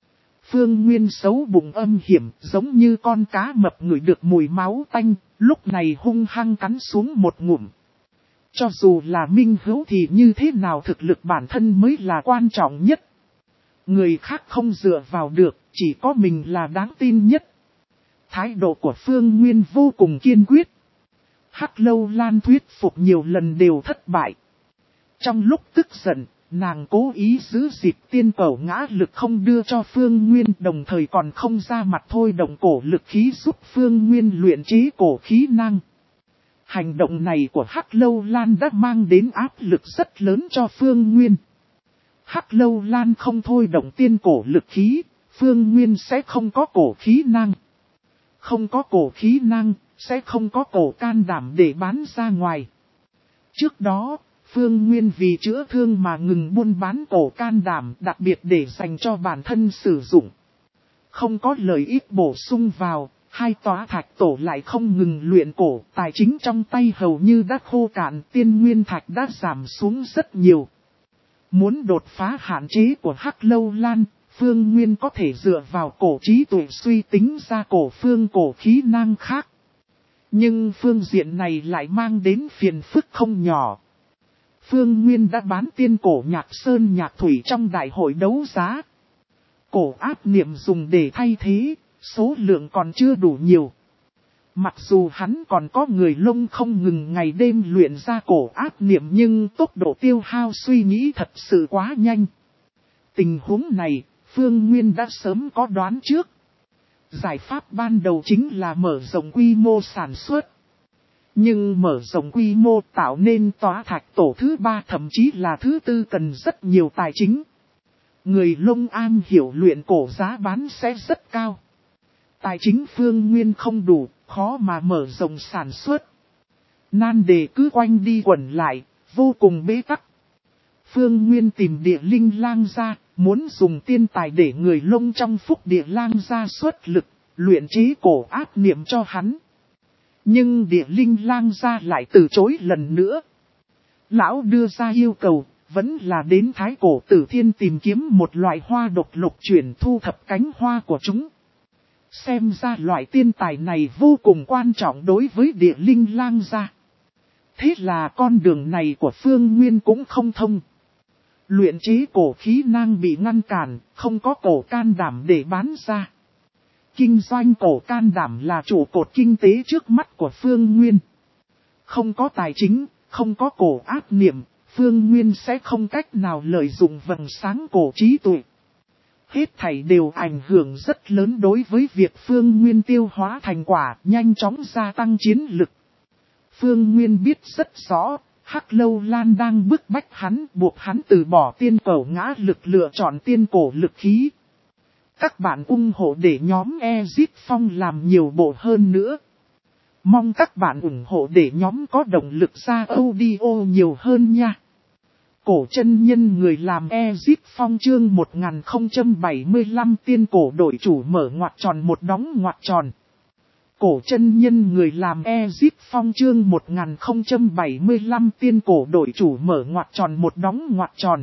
Phương Nguyên xấu bụng âm hiểm, giống như con cá mập ngửi được mùi máu tanh, lúc này hung hăng cắn xuống một ngụm. Cho dù là minh hữu thì như thế nào thực lực bản thân mới là quan trọng nhất. Người khác không dựa vào được, chỉ có mình là đáng tin nhất. Thái độ của Phương Nguyên vô cùng kiên quyết. Hắc Lâu Lan thuyết phục nhiều lần đều thất bại. Trong lúc tức giận, nàng cố ý giữ dịp tiên cẩu ngã lực không đưa cho Phương Nguyên, đồng thời còn không ra mặt thôi động cổ lực khí giúp Phương Nguyên luyện chế cổ khí năng. Hành động này của Hắc Lâu Lan đã mang đến áp lực rất lớn cho Phương Nguyên. Hắc Lâu Lan không thôi động tiên cổ lực khí, Phương Nguyên sẽ không có cổ khí năng. Không có cổ khí năng, sẽ không có cổ can đảm để bán ra ngoài. Trước đó, Phương Nguyên vì chữa thương mà ngừng buôn bán cổ can đảm đặc biệt để dành cho bản thân sử dụng. Không có lợi ích bổ sung vào, hai tòa thạch tổ lại không ngừng luyện cổ, tài chính trong tay hầu như đã khô cạn, tiên nguyên thạch đã giảm xuống rất nhiều. Muốn đột phá hạn chế của Hắc Lâu Lan, Phương Nguyên có thể dựa vào cổ trí tuệ suy tính ra cổ phương cổ khí năng khác. Nhưng phương diện này lại mang đến phiền phức không nhỏ. Phương Nguyên đã bán tiên cổ nhạc sơn nhạc thủy trong đại hội đấu giá. Cổ áp niệm dùng để thay thế, số lượng còn chưa đủ nhiều. Mặc dù hắn còn có người lông không ngừng ngày đêm luyện ra cổ áp niệm nhưng tốc độ tiêu hao suy nghĩ thật sự quá nhanh. Tình huống này, Phương Nguyên đã sớm có đoán trước. Giải pháp ban đầu chính là mở rộng quy mô sản xuất. Nhưng mở rộng quy mô tạo nên tòa thạch tổ thứ ba thậm chí là thứ tư cần rất nhiều tài chính. Người lông am hiểu luyện cổ giá bán sẽ rất cao. Tài chính Phương Nguyên không đủ, khó mà mở rộng sản xuất. Nan đề cứ quanh đi quẩn lại, vô cùng bế tắc. Phương Nguyên tìm Địa Linh Lang ra, muốn dùng tiên tài để người lông trong Phúc Địa Lang ra xuất lực, luyện chế cổ áp niệm cho hắn. Nhưng Địa Linh Lang ra lại từ chối lần nữa. Lão đưa ra yêu cầu, vẫn là đến Thái Cổ Tử Thiên tìm kiếm một loại hoa độc lục chuyển thu thập cánh hoa của chúng. Xem ra loại tiên tài này vô cùng quan trọng đối với Địa Linh Lang gia. Thế là con đường này của Phương Nguyên cũng không thông. Luyện chế cổ khí năng bị ngăn cản, không có cổ can đảm để bán ra. Kinh doanh cổ can đảm là trụ cột kinh tế trước mắt của Phương Nguyên. Không có tài chính, không có cổ áp niệm, Phương Nguyên sẽ không cách nào lợi dụng vầng sáng cổ trí tuệ. Hết thảy đều ảnh hưởng rất lớn đối với việc Phương Nguyên tiêu hóa thành quả, nhanh chóng gia tăng chiến lực. Phương Nguyên biết rất rõ, Hắc Lâu Lan đang bức bách hắn, buộc hắn từ bỏ tiên cổ ngã lực lựa chọn tiên cổ lực khí. Các bạn ủng hộ để nhóm Ezip Phong làm nhiều bộ hơn nữa. Mong các bạn ủng hộ để nhóm có động lực ra audio nhiều hơn nha. Cổ chân nhân người làm Ezip Phong chương một nghìn không trăm bảy mươi lăm tiên cổ đội chủ mở ngoặc tròn một đóng ngoặc tròn. Cổ chân nhân người làm Ezip Phong chương một nghìn không trăm bảy mươi lăm tiên cổ đội chủ mở ngoặc tròn một đóng ngoặc tròn.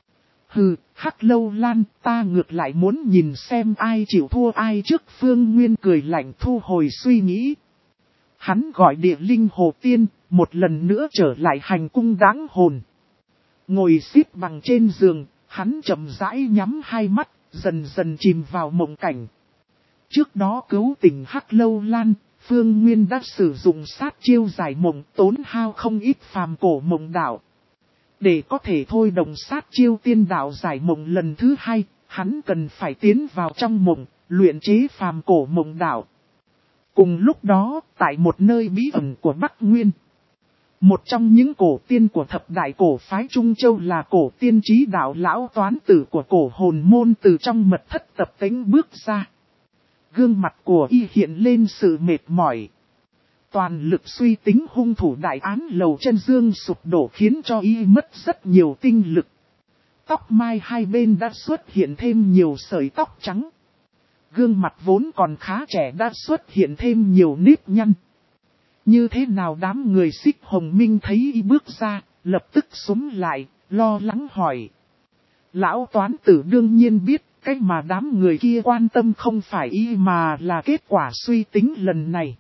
Hừ, Hắc Lâu Lan, ta ngược lại muốn nhìn xem ai chịu thua ai trước. Phương Nguyên cười lạnh thu hồi suy nghĩ. Hắn gọi Địa Linh Hồ Tiên, một lần nữa trở lại hành cung đáng hồn. Ngồi xếp bằng trên giường, hắn chậm rãi nhắm hai mắt, dần dần chìm vào mộng cảnh. Trước đó cứu tình Hắc Lâu Lan, Phương Nguyên đã sử dụng sát chiêu giải mộng tốn hao không ít phàm cổ mộng đạo. Để có thể thôi động sát chiêu tiên đạo giải mộng lần thứ hai, hắn cần phải tiến vào trong mộng, luyện chế phàm cổ mộng đạo. Cùng lúc đó, tại một nơi bí ẩn của Bắc Nguyên, một trong những cổ tiên của thập đại cổ phái Trung Châu là cổ tiên trí đạo lão toán tử của cổ hồn môn từ trong mật thất tập tĩnh bước ra. Gương mặt của y hiện lên sự mệt mỏi. Toàn lực suy tính hung thủ đại án lầu chân dương sụp đổ khiến cho y mất rất nhiều tinh lực. Tóc mai hai bên đã xuất hiện thêm nhiều sợi tóc trắng. Gương mặt vốn còn khá trẻ đã xuất hiện thêm nhiều nếp nhăn. Như thế nào đám người Xích Hồng Minh thấy y bước ra, lập tức xúm lại, lo lắng hỏi. Lão toán tử đương nhiên biết, cách mà đám người kia quan tâm không phải y mà là kết quả suy tính lần này.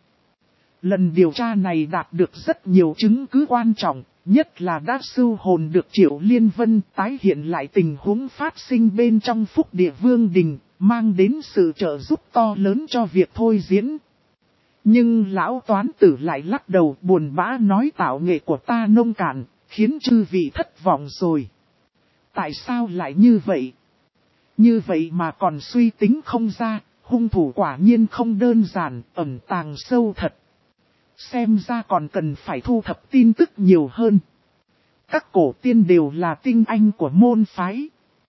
Lần điều tra này đạt được rất nhiều chứng cứ quan trọng, nhất là đã sưu hồn được Triệu Liên Vân tái hiện lại tình huống phát sinh bên trong Phúc Địa Vương Đình, mang đến sự trợ giúp to lớn cho việc thôi diễn. Nhưng lão toán tử lại lắc đầu buồn bã nói tạo nghệ của ta nông cạn, khiến chư vị thất vọng rồi. Tại sao lại như vậy? Như vậy mà còn suy tính không ra, hung thủ quả nhiên không đơn giản, ẩn tàng sâu thật. Xem ra còn cần phải thu thập tin tức nhiều hơn. Các cổ tiên đều là tinh anh của môn phái.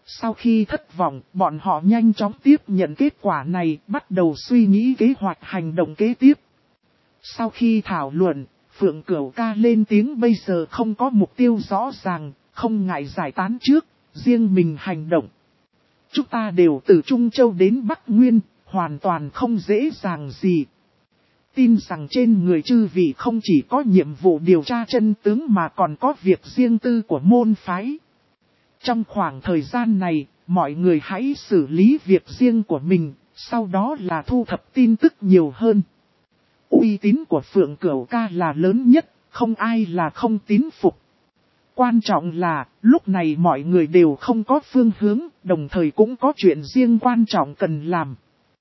Sau khi thất vọng, bọn họ nhanh chóng tiếp nhận kết quả này, bắt đầu suy nghĩ kế hoạch hành động kế tiếp. Sau khi thảo luận, Phượng Cửu ca lên tiếng bây giờ không có mục tiêu rõ ràng, không ngại giải tán trước, riêng mình hành động. Chúng ta đều từ Trung Châu đến Bắc Nguyên, hoàn toàn không dễ dàng gì. Tin rằng trên người chư vị không chỉ có nhiệm vụ điều tra chân tướng mà còn có việc riêng tư của môn phái. Trong khoảng thời gian này, mọi người hãy xử lý việc riêng của mình, sau đó là thu thập tin tức nhiều hơn. Uy tín của Phượng Cửu ca là lớn nhất, không ai là không tín phục. Quan trọng là, lúc này mọi người đều không có phương hướng, đồng thời cũng có chuyện riêng quan trọng cần làm.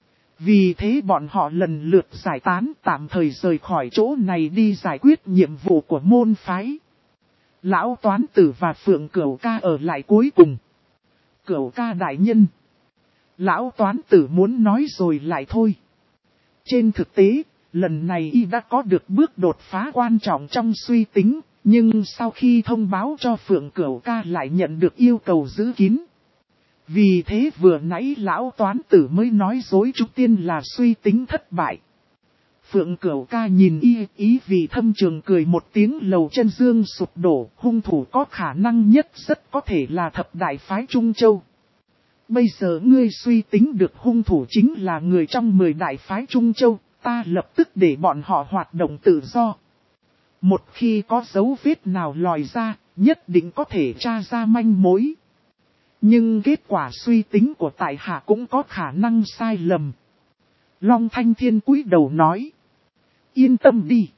Vì thế bọn họ lần lượt giải tán, tạm thời rời khỏi chỗ này đi giải quyết nhiệm vụ của môn phái. Lão Toán Tử và Phượng Cửu ca ở lại cuối cùng. Cửu ca đại nhân. Lão Toán Tử muốn nói rồi lại thôi. Trên thực tế, lần này y đã có được bước đột phá quan trọng trong suy tính, nhưng sau khi thông báo cho Phượng Cửu ca lại nhận được yêu cầu giữ kín. Vì thế vừa nãy Lão Toán Tử mới nói dối Trúc Tiên là suy tính thất bại. Phượng Cửu ca nhìn y, ý vì thâm trường cười một tiếng, lầu chân dương sụp đổ, hung thủ có khả năng nhất rất có thể là thập đại phái Trung Châu. Bây giờ ngươi suy tính được hung thủ chính là người trong mười đại phái Trung Châu, ta lập tức để bọn họ hoạt động tự do. Một khi có dấu vết nào lòi ra, nhất định có thể tra ra manh mối. Nhưng kết quả suy tính của tại hạ cũng có khả năng sai lầm. Long Thanh Thiên cúi đầu nói. Yên tâm đi.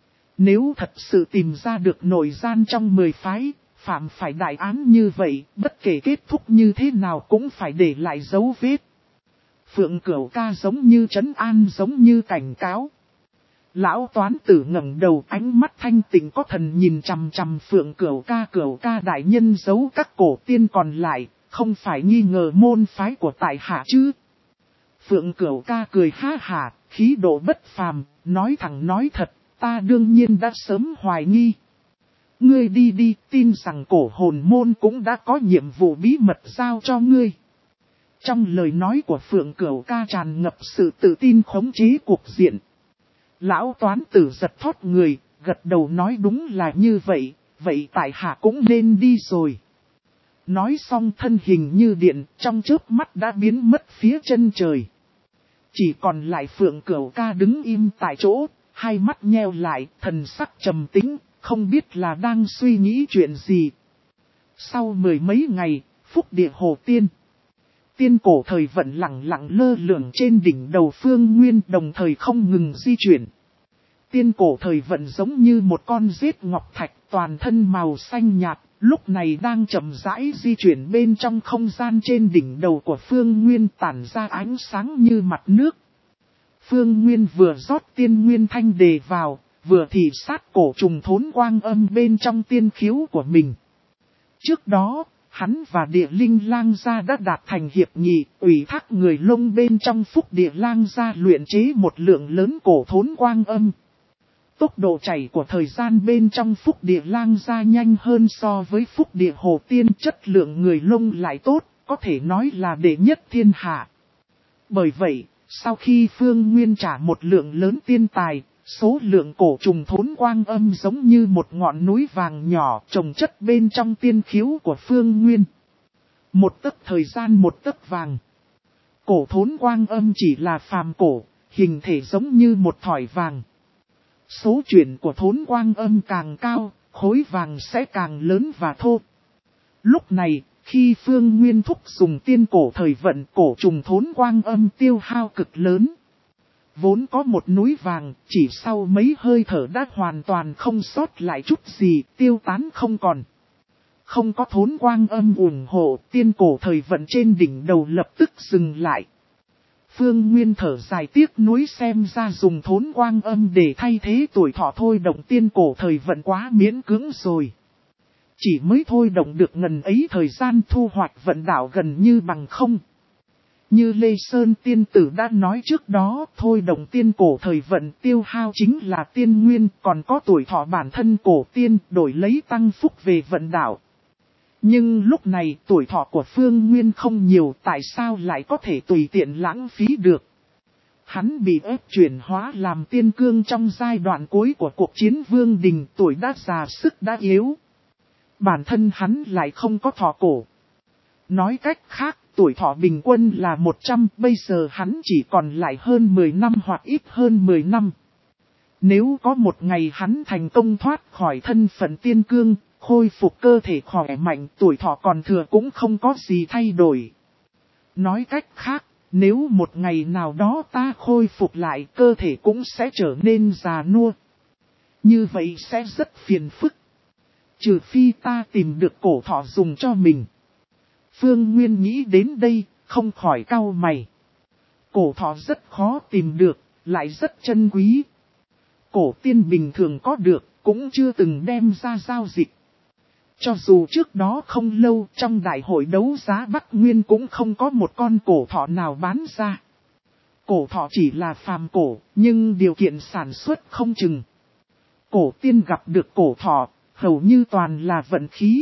Nếu thật sự tìm ra được nội gian trong mười phái, phạm phải đại án như vậy, bất kể kết thúc như thế nào cũng phải để lại dấu vết. Phượng Cửu ca giống như trấn an, giống như cảnh cáo. Lão Toán Tử ngẩng đầu, ánh mắt thanh tịnh có thần nhìn chằm chằm Phượng Cửu ca. Cửu ca đại nhân giấu các cổ tiên còn lại, không phải nghi ngờ môn phái của tại hạ chứ? Phượng Cửu ca cười ha hả, khí độ bất phàm, nói thẳng nói thật, ta đương nhiên đã sớm hoài nghi. Ngươi đi đi, tin rằng cổ hồn môn cũng đã có nhiệm vụ bí mật giao cho ngươi. Trong lời nói của Phượng Cửu ca tràn ngập sự tự tin khống chế cuộc diện. Lão Toán Tử giật thót người, gật đầu nói đúng là như vậy, vậy tại hạ cũng nên đi rồi. Nói xong thân hình như điện, trong chớp mắt đã biến mất phía chân trời. Chỉ còn lại Phượng Cửu ca đứng im tại chỗ, hai mắt nheo lại, thần sắc trầm tĩnh, không biết là đang suy nghĩ chuyện gì. Sau mười mấy ngày, Phúc Địa Hồ Tiên. Tiên cổ thời vận lặng lặng lơ lửng trên đỉnh đầu Phương Nguyên, đồng thời không ngừng di chuyển. Tiên cổ thời vận giống như một con rết ngọc thạch, toàn thân màu xanh nhạt, lúc này đang chậm rãi di chuyển bên trong không gian trên đỉnh đầu của Phương Nguyên, tản ra ánh sáng như mặt nước. Phương Nguyên vừa rót tiên nguyên thanh đề vào, vừa thị sát cổ trùng thốn quang âm bên trong tiên khiếu của mình. Trước đó, hắn và Địa Linh Lang Gia đã đạt thành hiệp nghị, ủy thác người Lông bên trong Phúc Địa Lang Gia luyện chế một lượng lớn cổ thốn quang âm. Tốc độ chảy của thời gian bên trong Phúc Địa Lang Gia nhanh hơn so với Phúc Địa Hồ Tiên, chất lượng người Lông lại tốt, có thể nói là đệ nhất thiên hạ. Bởi vậy, sau khi Phương Nguyên trả một lượng lớn tiên tài, số lượng cổ trùng thốn quang âm giống như một ngọn núi vàng nhỏ trồng chất bên trong tiên khiếu của Phương Nguyên. Một tấc thời gian một tấc vàng. Cổ thốn quang âm chỉ là phàm cổ, hình thể giống như một thỏi vàng. Số chuyển của thốn quang âm càng cao, khối vàng sẽ càng lớn và thô. Lúc này, khi Phương Nguyên thúc dùng tiên cổ thời vận, cổ trùng thốn quang âm tiêu hao cực lớn. Vốn có một núi vàng, chỉ sau mấy hơi thở đã hoàn toàn không sót lại chút gì, tiêu tán không còn. Không có thốn quang âm ủng hộ, tiên cổ thời vận trên đỉnh đầu lập tức dừng lại. Phương Nguyên thở dài tiếc nuối, xem ra dùng thốn quang âm để thay thế tuổi thọ thôi động tiên cổ thời vận quá miễn cưỡng rồi. Chỉ mới thôi động được ngần ấy thời gian, thu hoạch vận đạo gần như bằng không. Như Lê Sơn tiên tử đã nói trước đó, thôi động tiên cổ thời vận tiêu hao chính là tiên nguyên, còn có tuổi thọ bản thân cổ tiên đổi lấy tăng phúc về vận đạo. Nhưng lúc này tuổi thọ của Phương Nguyên không nhiều, tại sao lại có thể tùy tiện lãng phí được. Hắn bị ép chuyển hóa làm tiên cương trong giai đoạn cuối của cuộc chiến vương đình, tuổi đã già sức đã yếu. Bản thân hắn lại không có thọ cổ. Nói cách khác, tuổi thọ bình quân là một trăm, bây giờ hắn chỉ còn lại hơn mười năm hoặc ít hơn mười năm. Nếu có một ngày hắn thành công thoát khỏi thân phận tiên cương, khôi phục cơ thể khỏe mạnh, tuổi thọ còn thừa cũng không có gì thay đổi. Nói cách khác, nếu một ngày nào đó ta khôi phục lại, cơ thể cũng sẽ trở nên già nua. Như vậy sẽ rất phiền phức. Trừ phi ta tìm được cổ thọ dùng cho mình. Phương Nguyên nghĩ đến đây, không khỏi cau mày. Cổ thọ rất khó tìm được, lại rất chân quý. Cổ tiên bình thường có được, cũng chưa từng đem ra giao dịch. Cho dù trước đó không lâu trong đại hội đấu giá Bắc Nguyên cũng không có một con cổ thọ nào bán ra. Cổ thọ chỉ là phàm cổ, nhưng điều kiện sản xuất không chừng. Cổ tiên gặp được cổ thọ, hầu như toàn là vận khí.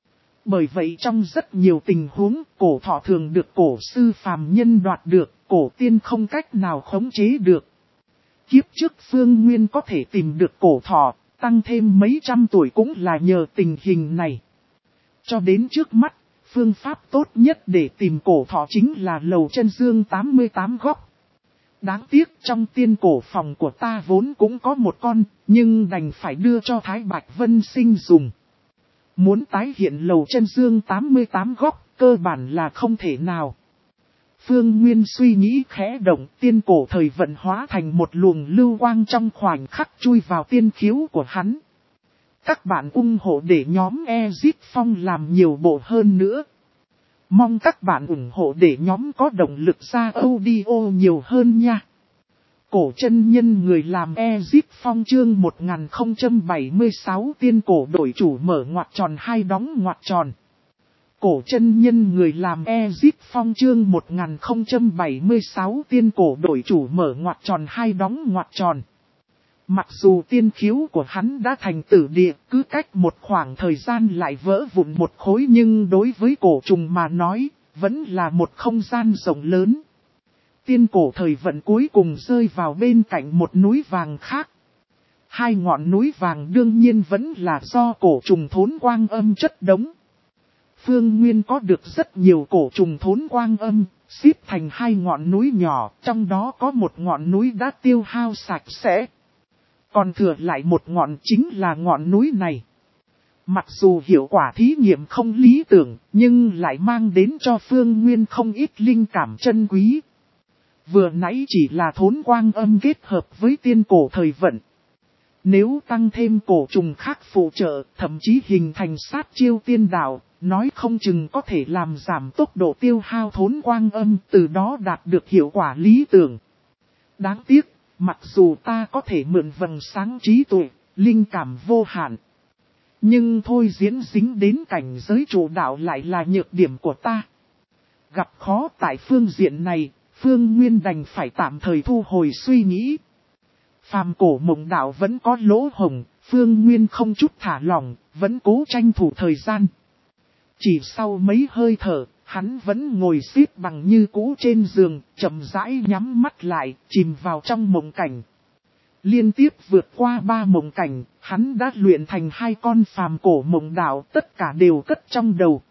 Bởi vậy trong rất nhiều tình huống, cổ thọ thường được cổ sư phàm nhân đoạt được, cổ tiên không cách nào khống chế được. Kiếp trước Phương Nguyên có thể tìm được cổ thọ, tăng thêm mấy trăm tuổi cũng là nhờ tình hình này. Cho đến trước mắt, phương pháp tốt nhất để tìm cổ thọ chính là lầu chân dương tám mươi tám góc. Đáng tiếc trong tiên cổ phòng của ta vốn cũng có một con, nhưng đành phải đưa cho Thái Bạch Vân Sinh dùng. Muốn tái hiện lầu chân dương tám mươi tám góc, cơ bản là không thể nào. Phương Nguyên suy nghĩ khẽ động, tiên cổ thời vận hóa thành một luồng lưu quang trong khoảnh khắc chui vào tiên khiếu của hắn. Các bạn ủng hộ để nhóm Ezip Phong làm nhiều bộ hơn nữa. Mong các bạn ủng hộ để nhóm có động lực ra audio nhiều hơn nha. Cổ chân nhân người làm Ezip Phong chương một nghìn không trăm bảy mươi sáu tiên cổ đổi chủ mở ngoặc tròn hai đóng ngoặc tròn. Cổ chân nhân người làm Ezip Phong chương một nghìn không trăm bảy mươi sáu tiên cổ đổi chủ mở ngoặc tròn hai đóng ngoặc tròn. Mặc dù tiên khiếu của hắn đã thành tử địa, cứ cách một khoảng thời gian lại vỡ vụn một khối, nhưng đối với cổ trùng mà nói, vẫn là một không gian rộng lớn. Tiên cổ thời vận cuối cùng rơi vào bên cạnh một núi vàng khác. Hai ngọn núi vàng đương nhiên vẫn là do cổ trùng thốn quang âm chất đống. Phương Nguyên có được rất nhiều cổ trùng thốn quang âm, xếp thành hai ngọn núi nhỏ, trong đó có một ngọn núi đã tiêu hao sạch sẽ. Còn thừa lại một ngọn chính là ngọn núi này. Mặc dù hiệu quả thí nghiệm không lý tưởng, nhưng lại mang đến cho Phương Nguyên không ít linh cảm chân quý. Vừa nãy chỉ là thốn quang âm kết hợp với tiên cổ thời vận. Nếu tăng thêm cổ trùng khác phụ trợ, thậm chí hình thành sát chiêu tiên đạo, nói không chừng có thể làm giảm tốc độ tiêu hao thốn quang âm, từ đó đạt được hiệu quả lý tưởng. Đáng tiếc, mặc dù ta có thể mượn vầng sáng trí tuệ, linh cảm vô hạn. Nhưng thôi diễn dính đến cảnh giới chủ đạo lại là nhược điểm của ta. Gặp khó tại phương diện này, Phương Nguyên đành phải tạm thời thu hồi suy nghĩ. Phàm cổ mộng đạo vẫn có lỗ hổng, Phương Nguyên không chút thả lỏng, vẫn cố tranh thủ thời gian. Chỉ sau mấy hơi thở, hắn vẫn ngồi xếp bằng như cũ trên giường, chậm rãi nhắm mắt lại, chìm vào trong mộng cảnh. Liên tiếp vượt qua ba mộng cảnh, hắn đã luyện thành hai con phàm cổ mộng đạo, tất cả đều cất trong đầu.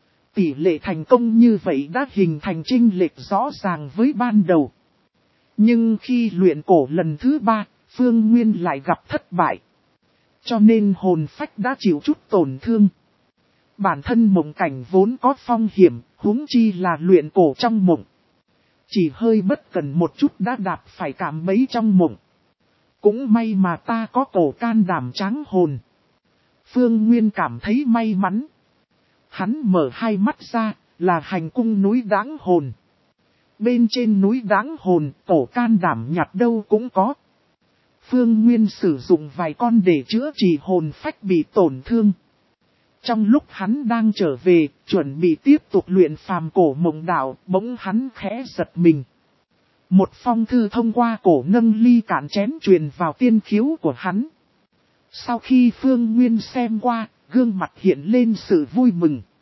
Tỷ lệ thành công như vậy đã hình thành chênh lệch rõ ràng với ban đầu. Nhưng khi luyện cổ lần thứ ba, Phương Nguyên lại gặp thất bại. Cho nên hồn phách đã chịu chút tổn thương. Bản thân mộng cảnh vốn có phong hiểm, huống chi là luyện cổ trong mộng. Chỉ hơi bất cần một chút đã đạp phải cảm bẫy trong mộng. Cũng may mà ta có cổ can đảm tráng hồn. Phương Nguyên cảm thấy may mắn. Hắn mở hai mắt ra, là hành cung núi Đáng Hồn. Bên trên núi Đáng Hồn, cổ can đảm nhặt đâu cũng có. Phương Nguyên sử dụng vài con để chữa trị hồn phách bị tổn thương. Trong lúc hắn đang trở về, chuẩn bị tiếp tục luyện phàm cổ mộng đạo, bỗng hắn khẽ giật mình. Một phong thư thông qua cổ nâng ly cạn chén truyền vào tiên khiếu của hắn. Sau khi Phương Nguyên xem qua, gương mặt hiện lên sự vui mừng.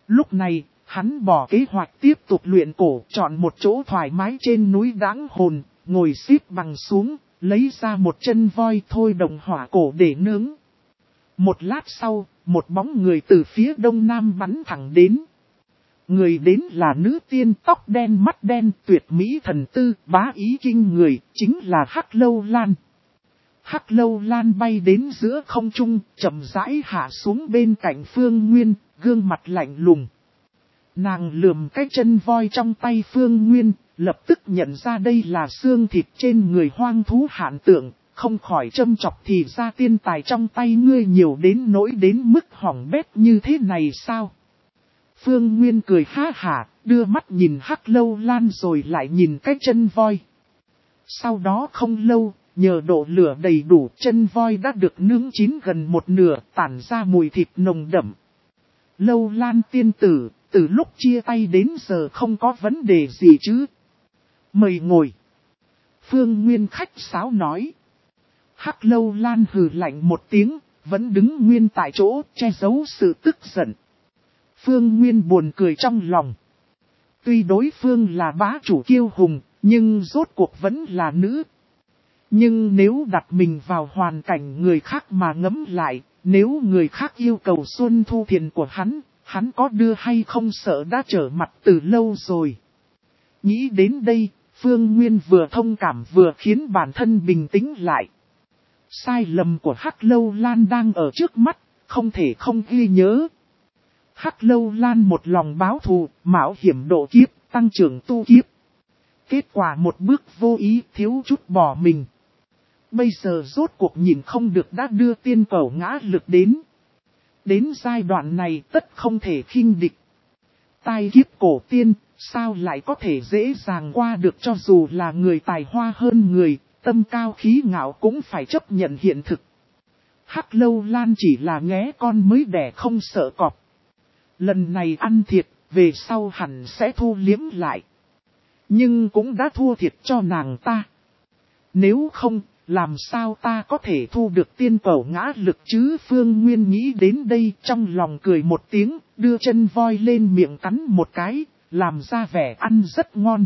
Lúc này, hắn bỏ kế hoạch tiếp tục luyện cổ, chọn một chỗ thoải mái trên núi Đáng Hồn, ngồi xếp bằng xuống, lấy ra một chân voi thôi đồng hỏa cổ để nướng. Một lát sau, một bóng người từ phía đông nam bắn thẳng đến. Người đến là nữ tiên tóc đen mắt đen tuyệt mỹ thần tư, bá ý kinh người, chính là Hắc Lâu Lan. Hắc Lâu Lan bay đến giữa không trung, chậm rãi hạ xuống bên cạnh Phương Nguyên, gương mặt lạnh lùng. Nàng lườm cái chân voi trong tay Phương Nguyên, lập tức nhận ra đây là xương thịt trên người hoang thú hạn tượng, không khỏi châm chọc thì ra tiên tài trong tay ngươi nhiều đến nỗi đến mức hỏng bét như thế này sao? Phương Nguyên cười ha hả, đưa mắt nhìn Hắc Lâu Lan rồi lại nhìn cái chân voi. Sau đó không lâu, nhờ độ lửa đầy đủ, chân voi đã được nướng chín gần một nửa, tản ra mùi thịt nồng đậm. Lâu Lan tiên tử, từ lúc chia tay đến giờ không có vấn đề gì chứ? Mời ngồi. Phương Nguyên khách sáo nói. Hắc Lâu Lan hừ lạnh một tiếng, vẫn đứng nguyên tại chỗ, che giấu sự tức giận. Phương Nguyên buồn cười trong lòng. Tuy đối phương là bá chủ kiêu hùng, nhưng rốt cuộc vẫn là nữ. Nhưng nếu đặt mình vào hoàn cảnh người khác mà ngẫm lại, nếu người khác yêu cầu Xuân Thu Thiền của hắn, hắn có đưa hay không sợ đã trở mặt từ lâu rồi. Nghĩ đến đây, Phương Nguyên vừa thông cảm vừa khiến bản thân bình tĩnh lại. Sai lầm của Hắc Lâu Lan đang ở trước mắt, không thể không ghi nhớ. Hắc Lâu Lan một lòng báo thù, mạo hiểm độ kiếp, tăng trưởng tu kiếp. Kết quả một bước vô ý thiếu chút bỏ mình. Bây giờ rốt cuộc nhìn không được đã đưa tiên cẩu ngã lực đến. Đến giai đoạn này tất không thể khinh địch. Tai kiếp cổ tiên, sao lại có thể dễ dàng qua được cho dù là người tài hoa hơn người, tâm cao khí ngạo cũng phải chấp nhận hiện thực. Hắc Lâu Lan chỉ là nghé con mới đẻ không sợ cọp. Lần này ăn thiệt, về sau hẳn sẽ thu liếm lại. Nhưng cũng đã thua thiệt cho nàng ta. Nếu không, làm sao ta có thể thu được tiên cẩu ngã lực chứ? Phương Nguyên nghĩ đến đây trong lòng cười một tiếng, đưa chân voi lên miệng cắn một cái, làm ra vẻ ăn rất ngon.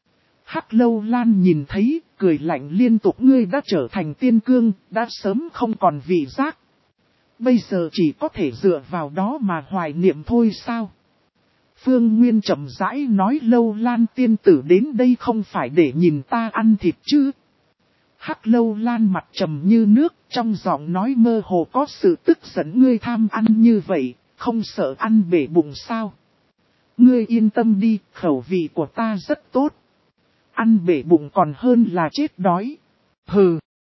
Hắc Lâu Lan nhìn thấy, cười lạnh liên tục, ngươi đã trở thành tiên cương, đã sớm không còn vị giác. Bây giờ chỉ có thể dựa vào đó mà hoài niệm thôi sao? Phương Nguyên chậm rãi nói, Lâu Lan tiên tử đến đây không phải để nhìn ta ăn thịt chứ? Hắc Lâu Lan mặt trầm như nước, trong giọng nói mơ hồ có sự tức giận, ngươi tham ăn như vậy, không sợ ăn bể bụng sao? Ngươi yên tâm đi, khẩu vị của ta rất tốt. Ăn bể bụng còn hơn là chết đói. Hừ.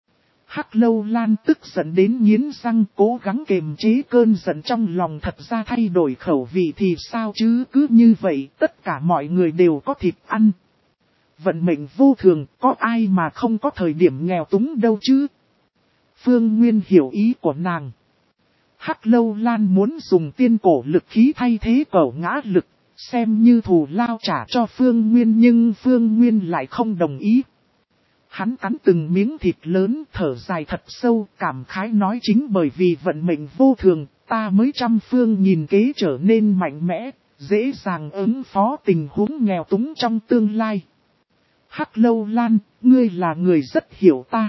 Hắc Lâu Lan tức giận đến nghiến răng, cố gắng kềm chế cơn giận trong lòng. Thật ra thay đổi khẩu vị thì sao chứ, cứ như vậy tất cả mọi người đều có thịt ăn. Vận mệnh vô thường, có ai mà không có thời điểm nghèo túng đâu chứ. Phương Nguyên hiểu ý của nàng. Hắc Lâu Lan muốn dùng tiên cổ lực khí thay thế cẩu ngã lực, xem như thù lao trả cho Phương Nguyên, nhưng Phương Nguyên lại không đồng ý. Hắn cắn từng miếng thịt lớn, thở dài thật sâu, cảm khái nói, chính bởi vì vận mệnh vô thường, ta mới trăm phương nghìn kế trở nên mạnh mẽ, dễ dàng ứng phó tình huống nghèo túng trong tương lai. Hắc Lâu Lan, ngươi là người rất hiểu ta.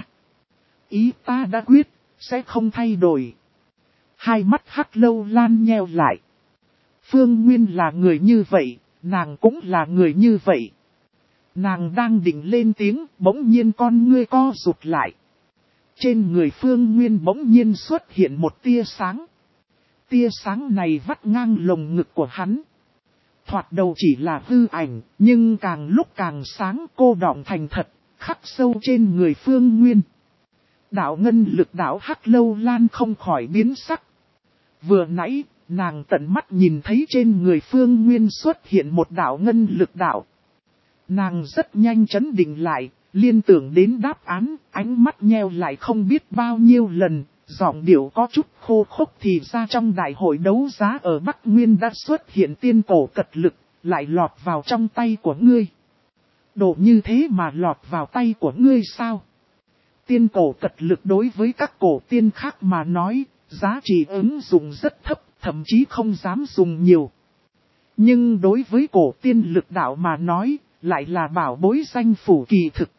Ý ta đã quyết, sẽ không thay đổi. Hai mắt Hắc Lâu Lan nheo lại. Phương Nguyên là người như vậy, nàng cũng là người như vậy. Nàng đang định lên tiếng, bỗng nhiên con ngươi co rụt lại. Trên người Phương Nguyên bỗng nhiên xuất hiện một tia sáng. Tia sáng này vắt ngang lồng ngực của hắn. Thoạt đầu chỉ là hư ảnh, nhưng càng lúc càng sáng, cô đọng thành thật, khắc sâu trên người Phương Nguyên. Đạo ngân lực đạo Hắc Lâu Lan không khỏi biến sắc. Vừa nãy, nàng tận mắt nhìn thấy trên người Phương Nguyên xuất hiện một đạo ngân lực đạo. Nàng rất nhanh chấn định lại, liên tưởng đến đáp án, ánh mắt nheo lại không biết bao nhiêu lần, giọng điệu có chút khô khốc, thì ra trong đại hội đấu giá ở Bắc Nguyên đã xuất hiện tiên cổ cật lực, lại lọt vào trong tay của ngươi. Đồ như thế mà lọt vào tay của ngươi sao? Tiên cổ cật lực đối với các cổ tiên khác mà nói, giá trị ứng dụng rất thấp, thậm chí không dám dùng nhiều. Nhưng đối với cổ tiên lực đạo mà nói, lại là bảo bối danh phủ kỳ thực.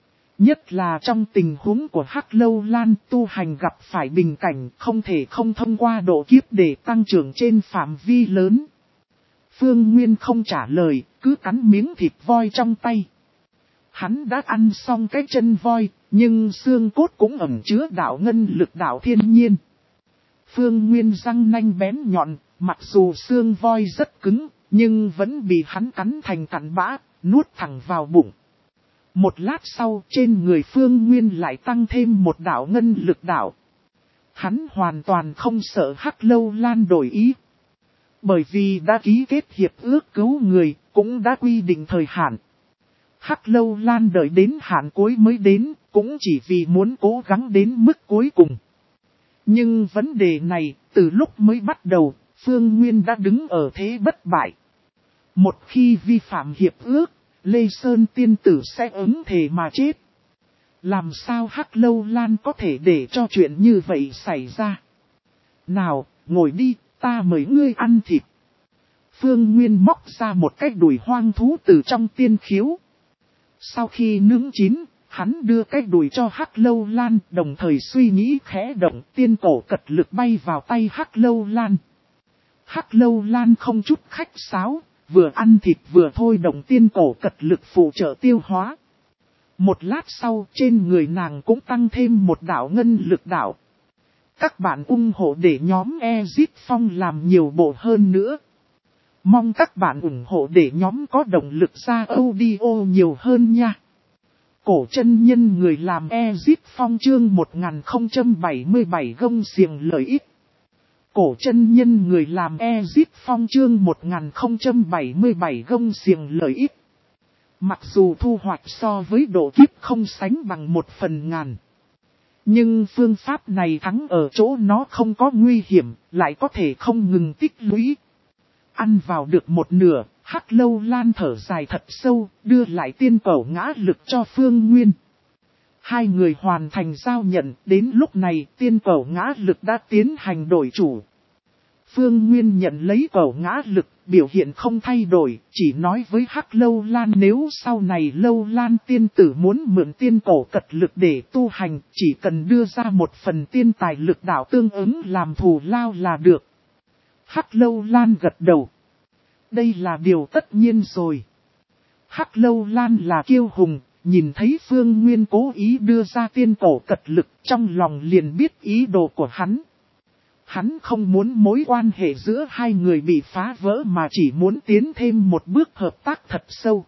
Nhất là trong tình huống của Hắc Lâu Lan tu hành gặp phải bình cảnh không thể không thông qua độ kiếp để tăng trưởng trên phạm vi lớn. Phương Nguyên không trả lời, cứ cắn miếng thịt voi trong tay. Hắn đã ăn xong cái chân voi, nhưng xương cốt cũng ẩn chứa đạo ngân lực đạo thiên nhiên. Phương Nguyên răng nanh bén nhọn, mặc dù xương voi rất cứng, nhưng vẫn bị hắn cắn thành cặn bã, nuốt thẳng vào bụng. Một lát sau, trên người Phương Nguyên lại tăng thêm một đạo ngân lực đạo. Hắn hoàn toàn không sợ Hắc Lâu Lan đổi ý. Bởi vì đã ký kết hiệp ước cứu người, cũng đã quy định thời hạn. Hắc Lâu Lan đợi đến hạn cuối mới đến, cũng chỉ vì muốn cố gắng đến mức cuối cùng. Nhưng vấn đề này, từ lúc mới bắt đầu, Phương Nguyên đã đứng ở thế bất bại. Một khi vi phạm hiệp ước, Lê Sơn tiên tử sẽ ứng thề mà chết. Làm sao Hắc Lâu Lan có thể để cho chuyện như vậy xảy ra? Nào, ngồi đi, ta mời ngươi ăn thịt. Phương Nguyên móc ra một cái đùi hoang thú từ trong tiên khiếu. Sau khi nướng chín, hắn đưa cái đùi cho Hắc Lâu Lan, đồng thời suy nghĩ khẽ động, tiên cổ cật lực bay vào tay Hắc Lâu Lan. Hắc Lâu Lan không chút khách sáo, vừa ăn thịt vừa thôi động tiên cổ cật lực phụ trợ tiêu hóa. Một lát sau, trên người nàng cũng tăng thêm một đạo ngân lực đạo. Các bạn ủng hộ để nhóm Exit Phong làm nhiều bộ hơn nữa. Mong các bạn ủng hộ để nhóm có động lực ra audio nhiều hơn nha. Cổ chân nhân người làm Exit Phong chương một nghìn không trăm bảy mươi bảy gông xiềng lợi ích. Cổ chân nhân người làm Exit Phong chương một nghìn không trăm bảy mươi bảy gông xiềng lợi ích. Mặc dù thu hoạch so với độ kiếp không sánh bằng một phần ngàn. Nhưng phương pháp này thắng ở chỗ nó không có nguy hiểm, lại có thể không ngừng tích lũy. Ăn vào được một nửa, Hắc Lâu Lan thở dài thật sâu, đưa lại tiên cẩu ngã lực cho Phương Nguyên. Hai người hoàn thành giao nhận, đến lúc này tiên cẩu ngã lực đã tiến hành đổi chủ. Phương Nguyên nhận lấy cẩu ngã lực, biểu hiện không thay đổi, chỉ nói với Hắc Lâu Lan nếu sau này Lâu Lan tiên tử muốn mượn tiên cổ cật lực để tu hành, chỉ cần đưa ra một phần tiên tài lực đạo tương ứng làm thù lao là được. Hắc Lâu Lan gật đầu. Đây là điều tất nhiên rồi. Hắc Lâu Lan là kiêu hùng, nhìn thấy Phương Nguyên cố ý đưa ra tiên cổ cật lực, trong lòng liền biết ý đồ của hắn. Hắn không muốn mối quan hệ giữa hai người bị phá vỡ mà chỉ muốn tiến thêm một bước hợp tác thật sâu.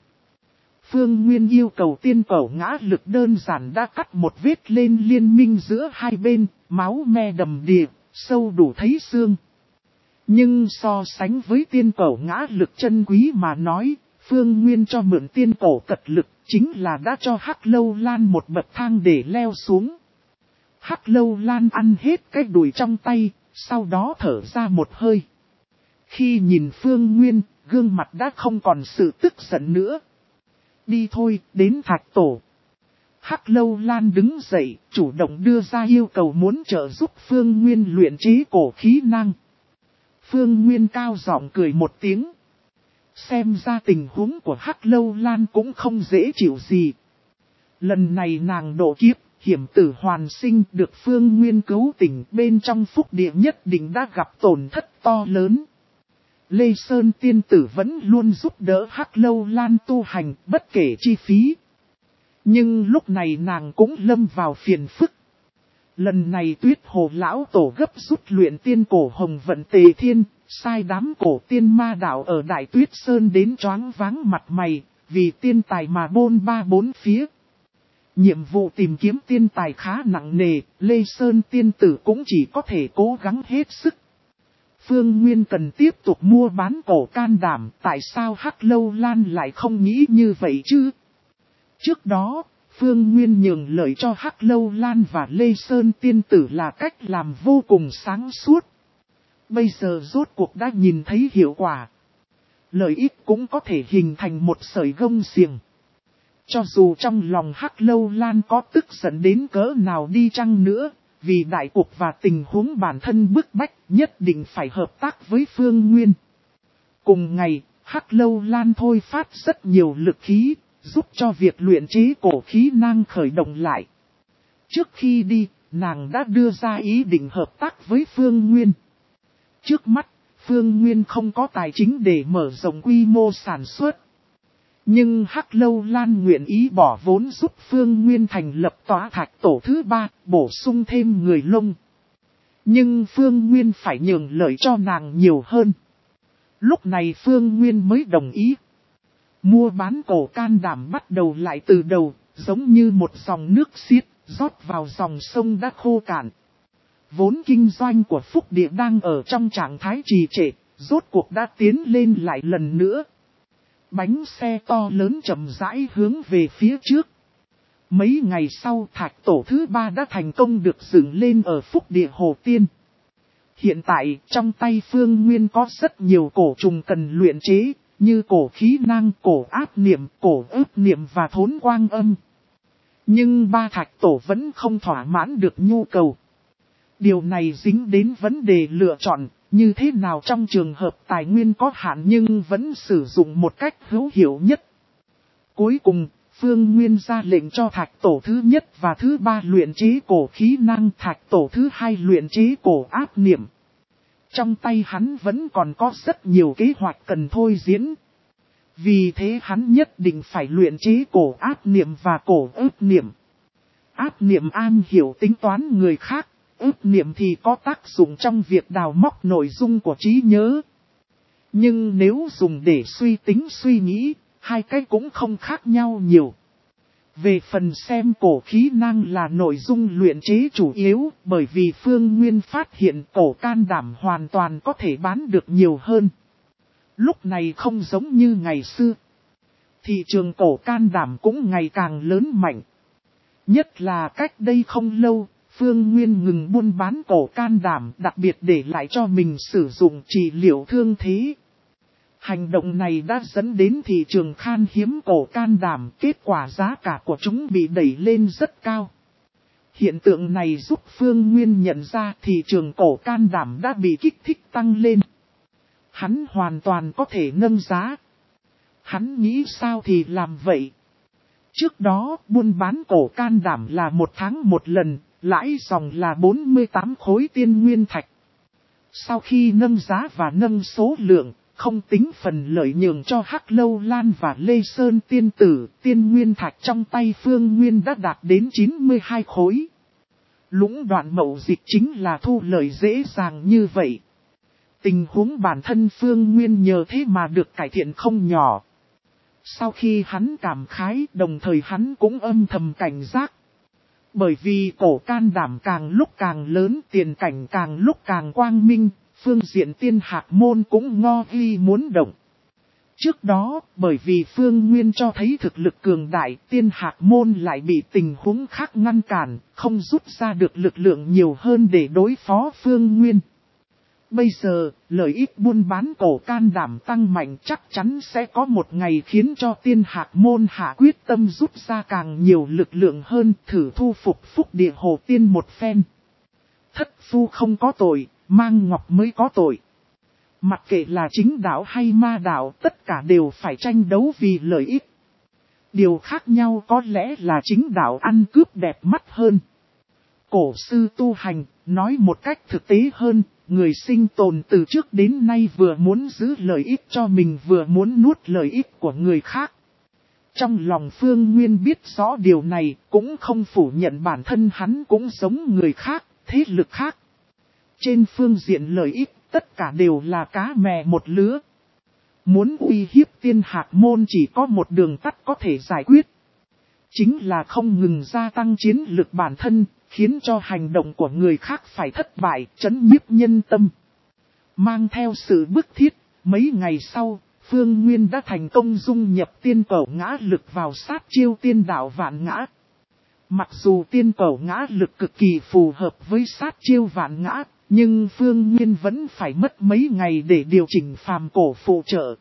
Phương Nguyên yêu cầu tiên cẩu ngã lực đơn giản đã cắt một vết lên liên minh giữa hai bên, máu me đầm đìa, sâu đủ thấy xương. Nhưng so sánh với tiên cẩu ngã lực chân quý mà nói, Phương Nguyên cho mượn tiên cổ cật lực chính là đã cho Hắc Lâu Lan một bậc thang để leo xuống. Hắc Lâu Lan ăn hết cái đùi trong tay, sau đó thở ra một hơi. Khi nhìn Phương Nguyên, gương mặt đã không còn sự tức giận nữa. Đi thôi, đến Thạch Tổ. Hắc Lâu Lan đứng dậy, chủ động đưa ra yêu cầu muốn trợ giúp Phương Nguyên luyện chế cổ khí năng. Phương Nguyên cao giọng cười một tiếng. Xem ra tình huống của Hắc Lâu Lan cũng không dễ chịu gì. Lần này nàng độ kiếp, hiểm tử hoàn sinh được Phương Nguyên cứu tỉnh bên trong phúc địa nhất định đã gặp tổn thất to lớn. Lê Sơn tiên tử vẫn luôn giúp đỡ Hắc Lâu Lan tu hành bất kể chi phí. Nhưng lúc này nàng cũng lâm vào phiền phức. Lần này Tuyết Hồ Lão Tổ gấp rút luyện tiên cổ Hồng Vận Tề Thiên, sai đám cổ tiên ma đạo ở Đại Tuyết Sơn đến choáng váng mặt mày, vì tiên tài mà bôn ba bốn phía. Nhiệm vụ tìm kiếm tiên tài khá nặng nề, Lê Sơn tiên tử cũng chỉ có thể cố gắng hết sức. Phương Nguyên cần tiếp tục mua bán cổ can đảm, tại sao Hắc Lâu Lan lại không nghĩ như vậy chứ? Trước đó, Phương Nguyên nhường lợi cho Hắc Lâu Lan và Lê Sơn tiên tử là cách làm vô cùng sáng suốt. Bây giờ rốt cuộc đã nhìn thấy hiệu quả. Lợi ích cũng có thể hình thành một sợi gông xiềng. Cho dù trong lòng Hắc Lâu Lan có tức giận đến cỡ nào đi chăng nữa, vì đại cục và tình huống bản thân bức bách nhất định phải hợp tác với Phương Nguyên. Cùng ngày, Hắc Lâu Lan thôi phát rất nhiều lực khí, giúp cho việc luyện chế cổ khí năng khởi động lại. Trước khi đi, nàng đã đưa ra ý định hợp tác với Phương Nguyên. Trước mắt, Phương Nguyên không có tài chính để mở rộng quy mô sản xuất. Nhưng Hắc Lâu Lan nguyện ý bỏ vốn giúp Phương Nguyên thành lập tòa thạch tổ thứ ba, bổ sung thêm người lông. Nhưng Phương Nguyên phải nhường lợi cho nàng nhiều hơn. Lúc này Phương Nguyên mới đồng ý. Mua bán cổ can đảm bắt đầu lại từ đầu, giống như một dòng nước xiết, rót vào dòng sông đã khô cạn. Vốn kinh doanh của Phúc Địa đang ở trong trạng thái trì trệ, rốt cuộc đã tiến lên lại lần nữa. Bánh xe to lớn chậm rãi hướng về phía trước. Mấy ngày sau thạch tổ thứ ba đã thành công được dựng lên ở Phúc Địa Hồ Tiên. Hiện tại trong tay Phương Nguyên có rất nhiều cổ trùng cần luyện chế, như cổ khí năng, cổ áp niệm, cổ ức niệm và thốn quang âm. Nhưng ba thạch tổ vẫn không thỏa mãn được nhu cầu. Điều này dính đến vấn đề lựa chọn, như thế nào trong trường hợp tài nguyên có hạn nhưng vẫn sử dụng một cách hữu hiệu nhất. Cuối cùng, Phương Nguyên ra lệnh cho thạch tổ thứ nhất và thứ ba luyện chế cổ khí năng, thạch tổ thứ hai luyện chế cổ áp niệm. Trong tay hắn vẫn còn có rất nhiều kế hoạch cần thôi diễn. Vì thế hắn nhất định phải luyện chế cổ áp niệm và cổ ức niệm. Áp niệm am hiểu tính toán người khác, ức niệm thì có tác dụng trong việc đào móc nội dung của trí nhớ. Nhưng nếu dùng để suy tính suy nghĩ, hai cái cũng không khác nhau nhiều. Về phần xem cổ khí năng là nội dung luyện chế chủ yếu, bởi vì Phương Nguyên phát hiện cổ can đảm hoàn toàn có thể bán được nhiều hơn. Lúc này không giống như ngày xưa. Thị trường cổ can đảm cũng ngày càng lớn mạnh. Nhất là cách đây không lâu, Phương Nguyên ngừng buôn bán cổ can đảm, đặc biệt để lại cho mình sử dụng trị liệu thương thế. Hành động này đã dẫn đến thị trường khan hiếm cổ can đảm, kết quả giá cả của chúng bị đẩy lên rất cao. Hiện tượng này giúp Phương Nguyên nhận ra thị trường cổ can đảm đã bị kích thích tăng lên. Hắn hoàn toàn có thể nâng giá. Hắn nghĩ sao thì làm vậy. Trước đó, buôn bán cổ can đảm là một tháng một lần, lãi dòng là bốn mươi tám khối tiên nguyên thạch. Sau khi nâng giá và nâng số lượng, không tính phần lợi nhường cho Hắc Lâu Lan và Lê Sơn tiên tử, tiên nguyên thạch trong tay Phương Nguyên đã đạt đến chín mươi hai khối. Lũng đoạn mậu dịch chính là thu lợi dễ dàng như vậy. Tình huống bản thân Phương Nguyên nhờ thế mà được cải thiện không nhỏ. Sau khi hắn cảm khái, đồng thời hắn cũng âm thầm cảnh giác. Bởi vì cổ can đảm càng lúc càng lớn, tiền cảnh càng lúc càng quang minh, phương diện tiên hạc môn cũng ngo ghi muốn động. Trước đó, bởi vì Phương Nguyên cho thấy thực lực cường đại, tiên hạc môn lại bị tình huống khác ngăn cản, không rút ra được lực lượng nhiều hơn để đối phó Phương Nguyên. Bây giờ, lợi ích buôn bán cổ can đảm tăng mạnh chắc chắn sẽ có một ngày khiến cho tiên hạc môn hạ quyết tâm rút ra càng nhiều lực lượng hơn, thử thu phục Phúc Địa Hồ Tiên một phen. Thất phu không có tội, mang ngọc mới có tội. Mặc kệ là chính đạo hay ma đạo, tất cả đều phải tranh đấu vì lợi ích. Điều khác nhau có lẽ là chính đạo ăn cướp đẹp mắt hơn. Cổ sư tu hành, nói một cách thực tế hơn, người sinh tồn từ trước đến nay vừa muốn giữ lợi ích cho mình vừa muốn nuốt lợi ích của người khác. Trong lòng Phương Nguyên biết rõ điều này, cũng không phủ nhận bản thân hắn cũng giống người khác, thế lực khác. Trên phương diện lợi ích, tất cả đều là cá mè một lứa. Muốn uy hiếp tiên hạc môn chỉ có một đường tắt có thể giải quyết. Chính là không ngừng gia tăng chiến lực bản thân, khiến cho hành động của người khác phải thất bại, chấn nhiếp nhân tâm. Mang theo sự bức thiết, mấy ngày sau, Phương Nguyên đã thành công dung nhập tiên cẩu ngã lực vào sát chiêu tiên đạo vạn ngã. Mặc dù tiên cẩu ngã lực cực kỳ phù hợp với sát chiêu vạn ngã, nhưng Phương Nguyên vẫn phải mất mấy ngày để điều chỉnh phàm cổ phụ trợ.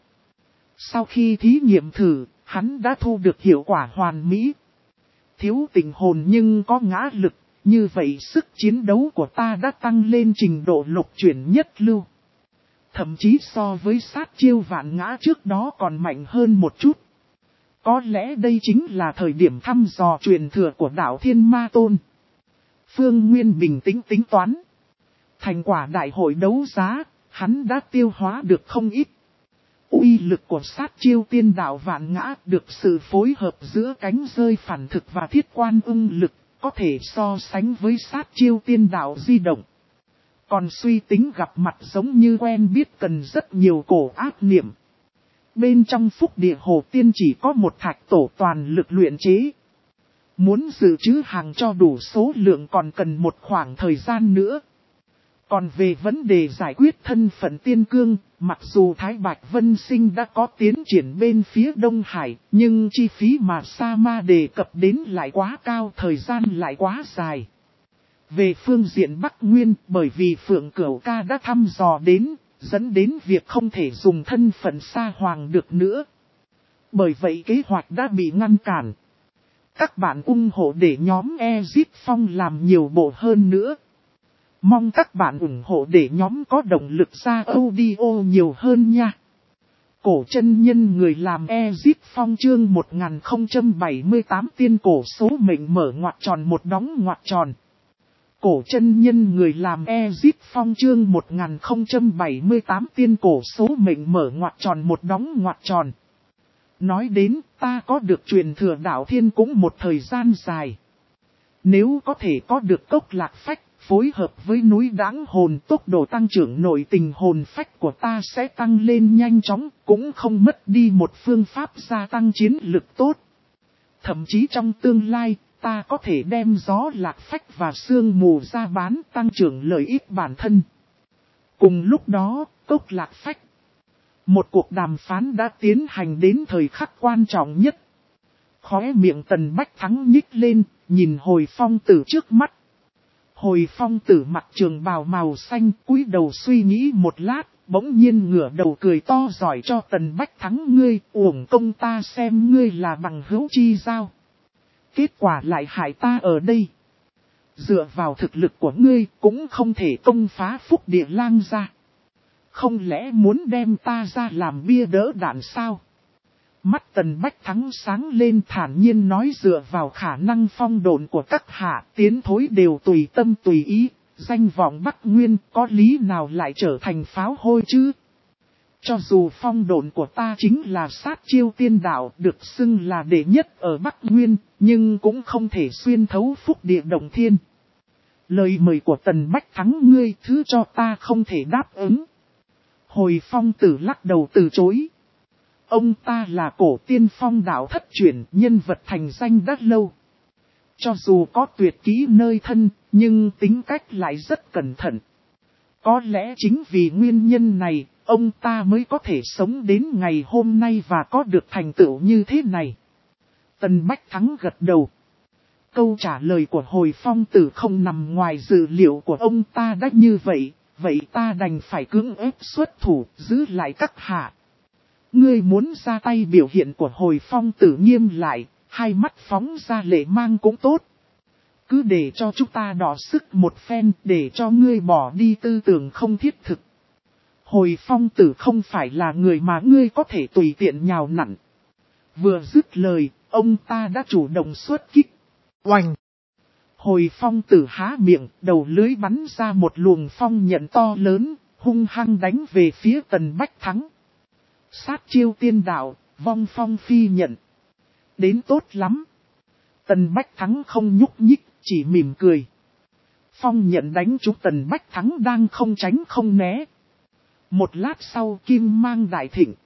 Sau khi thí nghiệm thử, hắn đã thu được hiệu quả hoàn mỹ. Thiếu tình hồn nhưng có ngã lực, như vậy sức chiến đấu của ta đã tăng lên trình độ lục chuyển nhất lưu. Thậm chí so với sát chiêu vạn ngã trước đó còn mạnh hơn một chút. Có lẽ đây chính là thời điểm thăm dò truyền thừa của đạo Thiên Ma Tôn. Phương Nguyên bình tĩnh tính toán. Thành quả đại hội đấu giá, hắn đã tiêu hóa được không ít. Uy lực của sát chiêu tiên đạo vạn ngã được sự phối hợp giữa cánh rơi phản thực và thiết quan ưng lực, có thể so sánh với sát chiêu tiên đạo di động. Còn suy tính gặp mặt giống như quen biết cần rất nhiều cổ ác niệm. Bên trong phúc địa hồ tiên chỉ có một thạch tổ toàn lực luyện chế. Muốn dự trữ hàng cho đủ số lượng còn cần một khoảng thời gian nữa. Còn về vấn đề giải quyết thân phận tiên cương, mặc dù Thái Bạch Vân Sinh đã có tiến triển bên phía Đông Hải, nhưng chi phí mà Sa Ma đề cập đến lại quá cao, thời gian lại quá dài. Về phương diện Bắc Nguyên, bởi vì Phượng Cửu Ca đã thăm dò đến, dẫn đến việc không thể dùng thân phận Sa Hoàng được nữa. Bởi vậy kế hoạch đã bị ngăn cản. Các bạn ủng hộ để nhóm Ezip Phong làm nhiều bộ hơn nữa. Mong các bạn ủng hộ để nhóm có động lực ra audio nhiều hơn nha. Cổ chân nhân người làm Ezip Phong chương một nghìn không trăm bảy mươi tám tiên cổ số mệnh mở ngoặc tròn một đóng ngoặc tròn. Cổ chân nhân người làm Ezip Phong chương một nghìn không trăm bảy mươi tám tiên cổ số mệnh mở ngoặc tròn một đóng ngoặc tròn. Nói đến ta có được truyền thừa đạo thiên cũng một thời gian dài. Nếu có thể có được cốc lạc phách, phối hợp với núi Đãng hồn, tốc độ tăng trưởng nội tình hồn phách của ta sẽ tăng lên nhanh chóng, cũng không mất đi một phương pháp gia tăng chiến lực tốt. Thậm chí trong tương lai, ta có thể đem gió lạc phách và sương mù ra bán tăng trưởng lợi ích bản thân. Cùng lúc đó, cốc lạc phách. Một cuộc đàm phán đã tiến hành đến thời khắc quan trọng nhất. Khóe miệng Tần Bách Thắng nhích lên, nhìn Hồi Phong Tử trước mắt. Hồi Phong Tử mặc trường bào màu xanh, cúi đầu suy nghĩ một lát, bỗng nhiên ngửa đầu cười to giỏi cho Tần Bách Thắng ngươi, uổng công ta xem ngươi là bằng hữu chi giao. Kết quả lại hại ta ở đây. Dựa vào thực lực của ngươi cũng không thể công phá phúc địa lang ra. Không lẽ muốn đem ta ra làm bia đỡ đạn sao? Mắt Tần Bách Thắng sáng lên thản nhiên nói dựa vào khả năng phong độn của các hạ tiến thối đều tùy tâm tùy ý, danh vọng Bắc Nguyên có lý nào lại trở thành pháo hôi chứ? Cho dù phong độn của ta chính là sát chiêu tiên đạo được xưng là đệ nhất ở Bắc Nguyên, nhưng cũng không thể xuyên thấu phúc địa động thiên. Lời mời của Tần Bách Thắng ngươi thứ cho ta không thể đáp ứng. Hồi Phong Tử lắc đầu từ chối. Ông ta là cổ tiên phong đạo thất truyền, nhân vật thành danh đã lâu. Cho dù có tuyệt kỹ nơi thân, nhưng tính cách lại rất cẩn thận. Có lẽ chính vì nguyên nhân này, ông ta mới có thể sống đến ngày hôm nay và có được thành tựu như thế này. Tần Bách Thắng gật đầu. Câu trả lời của Hồi Phong Tử không nằm ngoài dự liệu của ông ta đã như vậy, vậy ta đành phải cưỡng ép xuất thủ, giữ lại các hạ. Ngươi muốn ra tay biểu hiện của Hồi Phong Tử nghiêm lại, hai mắt phóng ra lệ mang cũng tốt. Cứ để cho chúng ta đọ sức một phen để cho ngươi bỏ đi tư tưởng không thiết thực. Hồi Phong Tử không phải là người mà ngươi có thể tùy tiện nhào nặn. Vừa dứt lời, ông ta đã chủ động xuất kích. Oanh! Hồi Phong Tử há miệng, đầu lưới bắn ra một luồng phong nhận to lớn, hung hăng đánh về phía Tần Bách Thắng. Sát chiêu tiên đạo, vong phong phi nhận. Đến tốt lắm. Tần Bách Thắng không nhúc nhích, chỉ mỉm cười. Phong nhận đánh trúng Tần Bách Thắng đang không tránh không né. Một lát sau kim mang đại thịnh.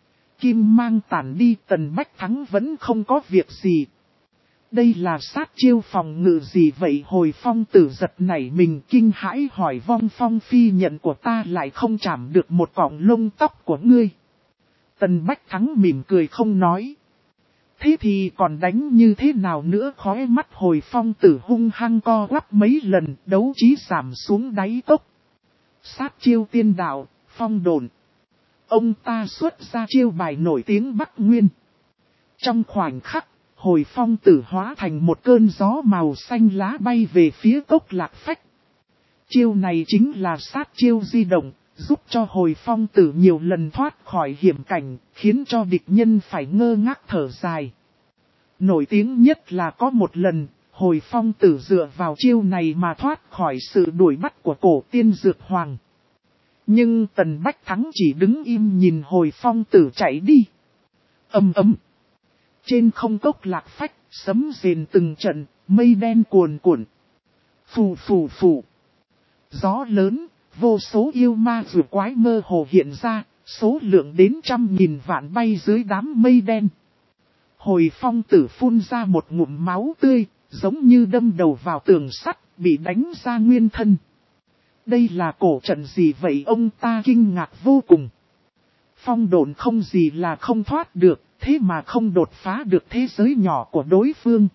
Kim mang tản đi, Tần Bách Thắng vẫn không có việc gì. Đây là sát chiêu phòng ngự gì vậy? Hồi Phong Tử giật nảy mình kinh hãi hỏi vong phong phi nhận của ta lại không chạm được một cọng lông tóc của ngươi. Tần Bách Thắng mỉm cười không nói. Thế thì còn đánh như thế nào nữa? Khóe mắt Hồi Phong Tử hung hăng co quắp mấy lần, đấu trí giảm xuống đáy cốc. Sát chiêu tiên đạo, phong độn. Ông ta xuất ra chiêu bài nổi tiếng Bắc Nguyên. Trong khoảnh khắc, Hồi Phong Tử hóa thành một cơn gió màu xanh lá bay về phía cốc lạc phách. Chiêu này chính là sát chiêu di động, giúp cho Hồi Phong Tử nhiều lần thoát khỏi hiểm cảnh, khiến cho địch nhân phải ngơ ngác thở dài. Nổi tiếng nhất là có một lần, Hồi Phong Tử dựa vào chiêu này mà thoát khỏi sự đuổi bắt của cổ tiên Dược Hoàng. Nhưng Tần Bách Thắng chỉ đứng im nhìn Hồi Phong Tử chạy đi. Ầm ầm. Trên không cốc lạc phách, sấm rền từng trận, mây đen cuồn cuộn. Phù phù phù. Gió lớn, vô số yêu ma rùa quái mơ hồ hiện ra, số lượng đến trăm nghìn vạn bay dưới đám mây đen. Hồi Phong Tử phun ra một ngụm máu tươi, giống như đâm đầu vào tường sắt, bị đánh ra nguyên thân. Đây là cổ trận gì vậy, ông ta kinh ngạc vô cùng. Phong độn không gì là không thoát được, thế mà không đột phá được thế giới nhỏ của đối phương.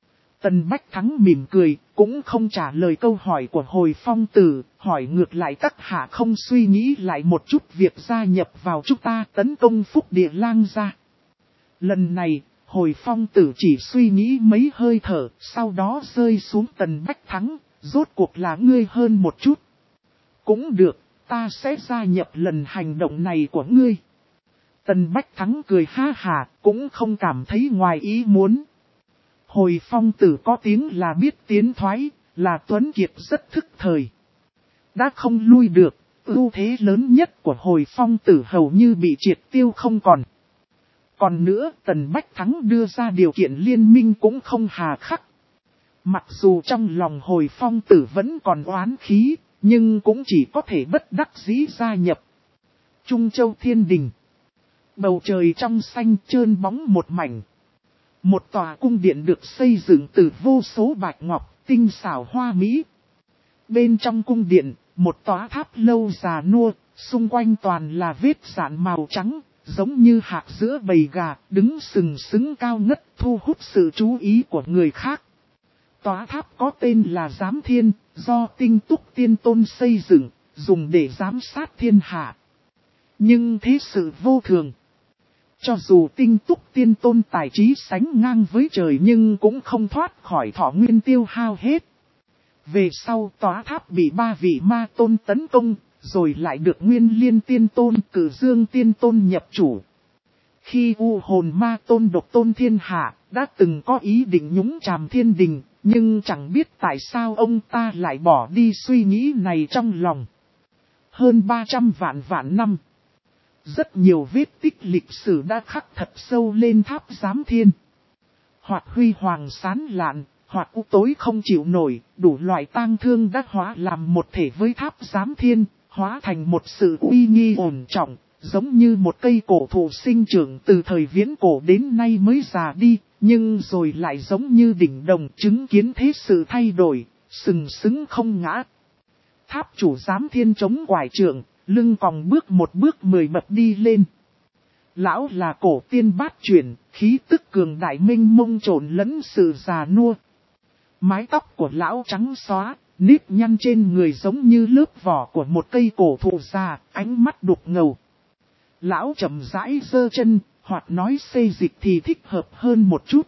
Tần Bách Thắng mỉm cười, cũng không trả lời câu hỏi của Hồi Phong Tử, hỏi ngược lại các hạ không suy nghĩ lại một chút việc gia nhập vào chúng ta tấn công Phúc Địa Lang gia. Lần này, Hồi Phong Tử chỉ suy nghĩ mấy hơi thở, sau đó rơi xuống Tần Bách Thắng, rốt cuộc là ngươi hơn một chút. Cũng được, ta sẽ gia nhập lần hành động này của ngươi. Tần Bách Thắng cười ha hà, cũng không cảm thấy ngoài ý muốn. Hồi Phong Tử có tiếng là biết tiến thoái, là tuấn kiệt rất thức thời. Đã không lui được, ưu thế lớn nhất của Hồi Phong Tử hầu như bị triệt tiêu không còn. Còn nữa, Tần Bách Thắng đưa ra điều kiện liên minh cũng không hà khắc. Mặc dù trong lòng Hồi Phong Tử vẫn còn oán khí, nhưng cũng chỉ có thể bất đắc dĩ gia nhập. Trung Châu Thiên Đình. Bầu trời trong xanh trơn bóng một mảnh. Một tòa cung điện được xây dựng từ vô số bạch ngọc, tinh xảo hoa mỹ. Bên trong cung điện, một tòa tháp lâu già nua, xung quanh toàn là vết rạn màu trắng, giống như hạt giữa bầy gà, đứng sừng sững cao ngất thu hút sự chú ý của người khác. Tòa tháp có tên là Giám Thiên, do Tinh Túc Tiên Tôn xây dựng, dùng để giám sát thiên hạ. Nhưng thế sự vô thường. Cho dù Tinh Túc Tiên Tôn tài trí sánh ngang với trời nhưng cũng không thoát khỏi thọ nguyên tiêu hao hết. Về sau tòa tháp bị ba vị ma tôn tấn công, rồi lại được Nguyên Liên Tiên Tôn Cử Dương Tiên Tôn nhập chủ. Khi U Hồn Ma Tôn độc tôn thiên hạ, đã từng có ý định nhúng chàm thiên đình, nhưng chẳng biết tại sao ông ta lại bỏ đi suy nghĩ này trong lòng. Hơn ba trăm vạn vạn năm. Rất nhiều vết tích lịch sử đã khắc thật sâu lên tháp Giám Thiên. Hoặc huy hoàng sáng lạn, hoặc u tối không chịu nổi, đủ loại tang thương đã hóa làm một thể với tháp Giám Thiên, hóa thành một sự uy nghi ổn trọng, giống như một cây cổ thụ sinh trưởng từ thời viễn cổ đến nay mới già đi, nhưng rồi lại giống như đỉnh đồng chứng kiến thế sự thay đổi, sừng sững không ngã. Tháp chủ Giám Thiên chống quải trượng, lưng còng bước một bước mười bậc đi lên. Lão là cổ tiên bát chuyển, khí tức cường đại minh mông trộn lẫn sự già nua. Mái tóc của lão trắng xóa, nếp nhăn trên người giống như lớp vỏ của một cây cổ thụ già, ánh mắt đục ngầu. Lão chậm rãi giơ chân, hoặc nói xê dịch thì thích hợp hơn một chút.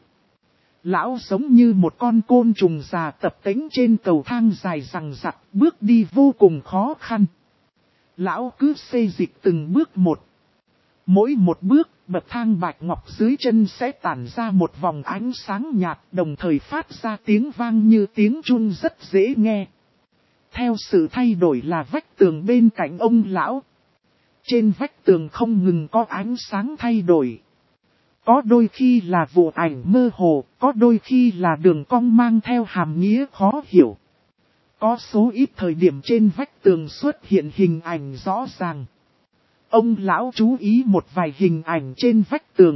Lão giống như một con côn trùng già tập tễnh trên cầu thang dài rằng rặc, bước đi vô cùng khó khăn. Lão cứ xê dịch từng bước một. Mỗi một bước, bậc thang bạch ngọc dưới chân sẽ tản ra một vòng ánh sáng nhạt, đồng thời phát ra tiếng vang như tiếng chun rất dễ nghe. Theo sự thay đổi là vách tường bên cạnh ông lão. Trên vách tường không ngừng có ánh sáng thay đổi. Có đôi khi là vụ ảnh mơ hồ, có đôi khi là đường cong mang theo hàm nghĩa khó hiểu. Có số ít thời điểm trên vách tường xuất hiện hình ảnh rõ ràng. Ông lão chú ý một vài hình ảnh trên vách tường.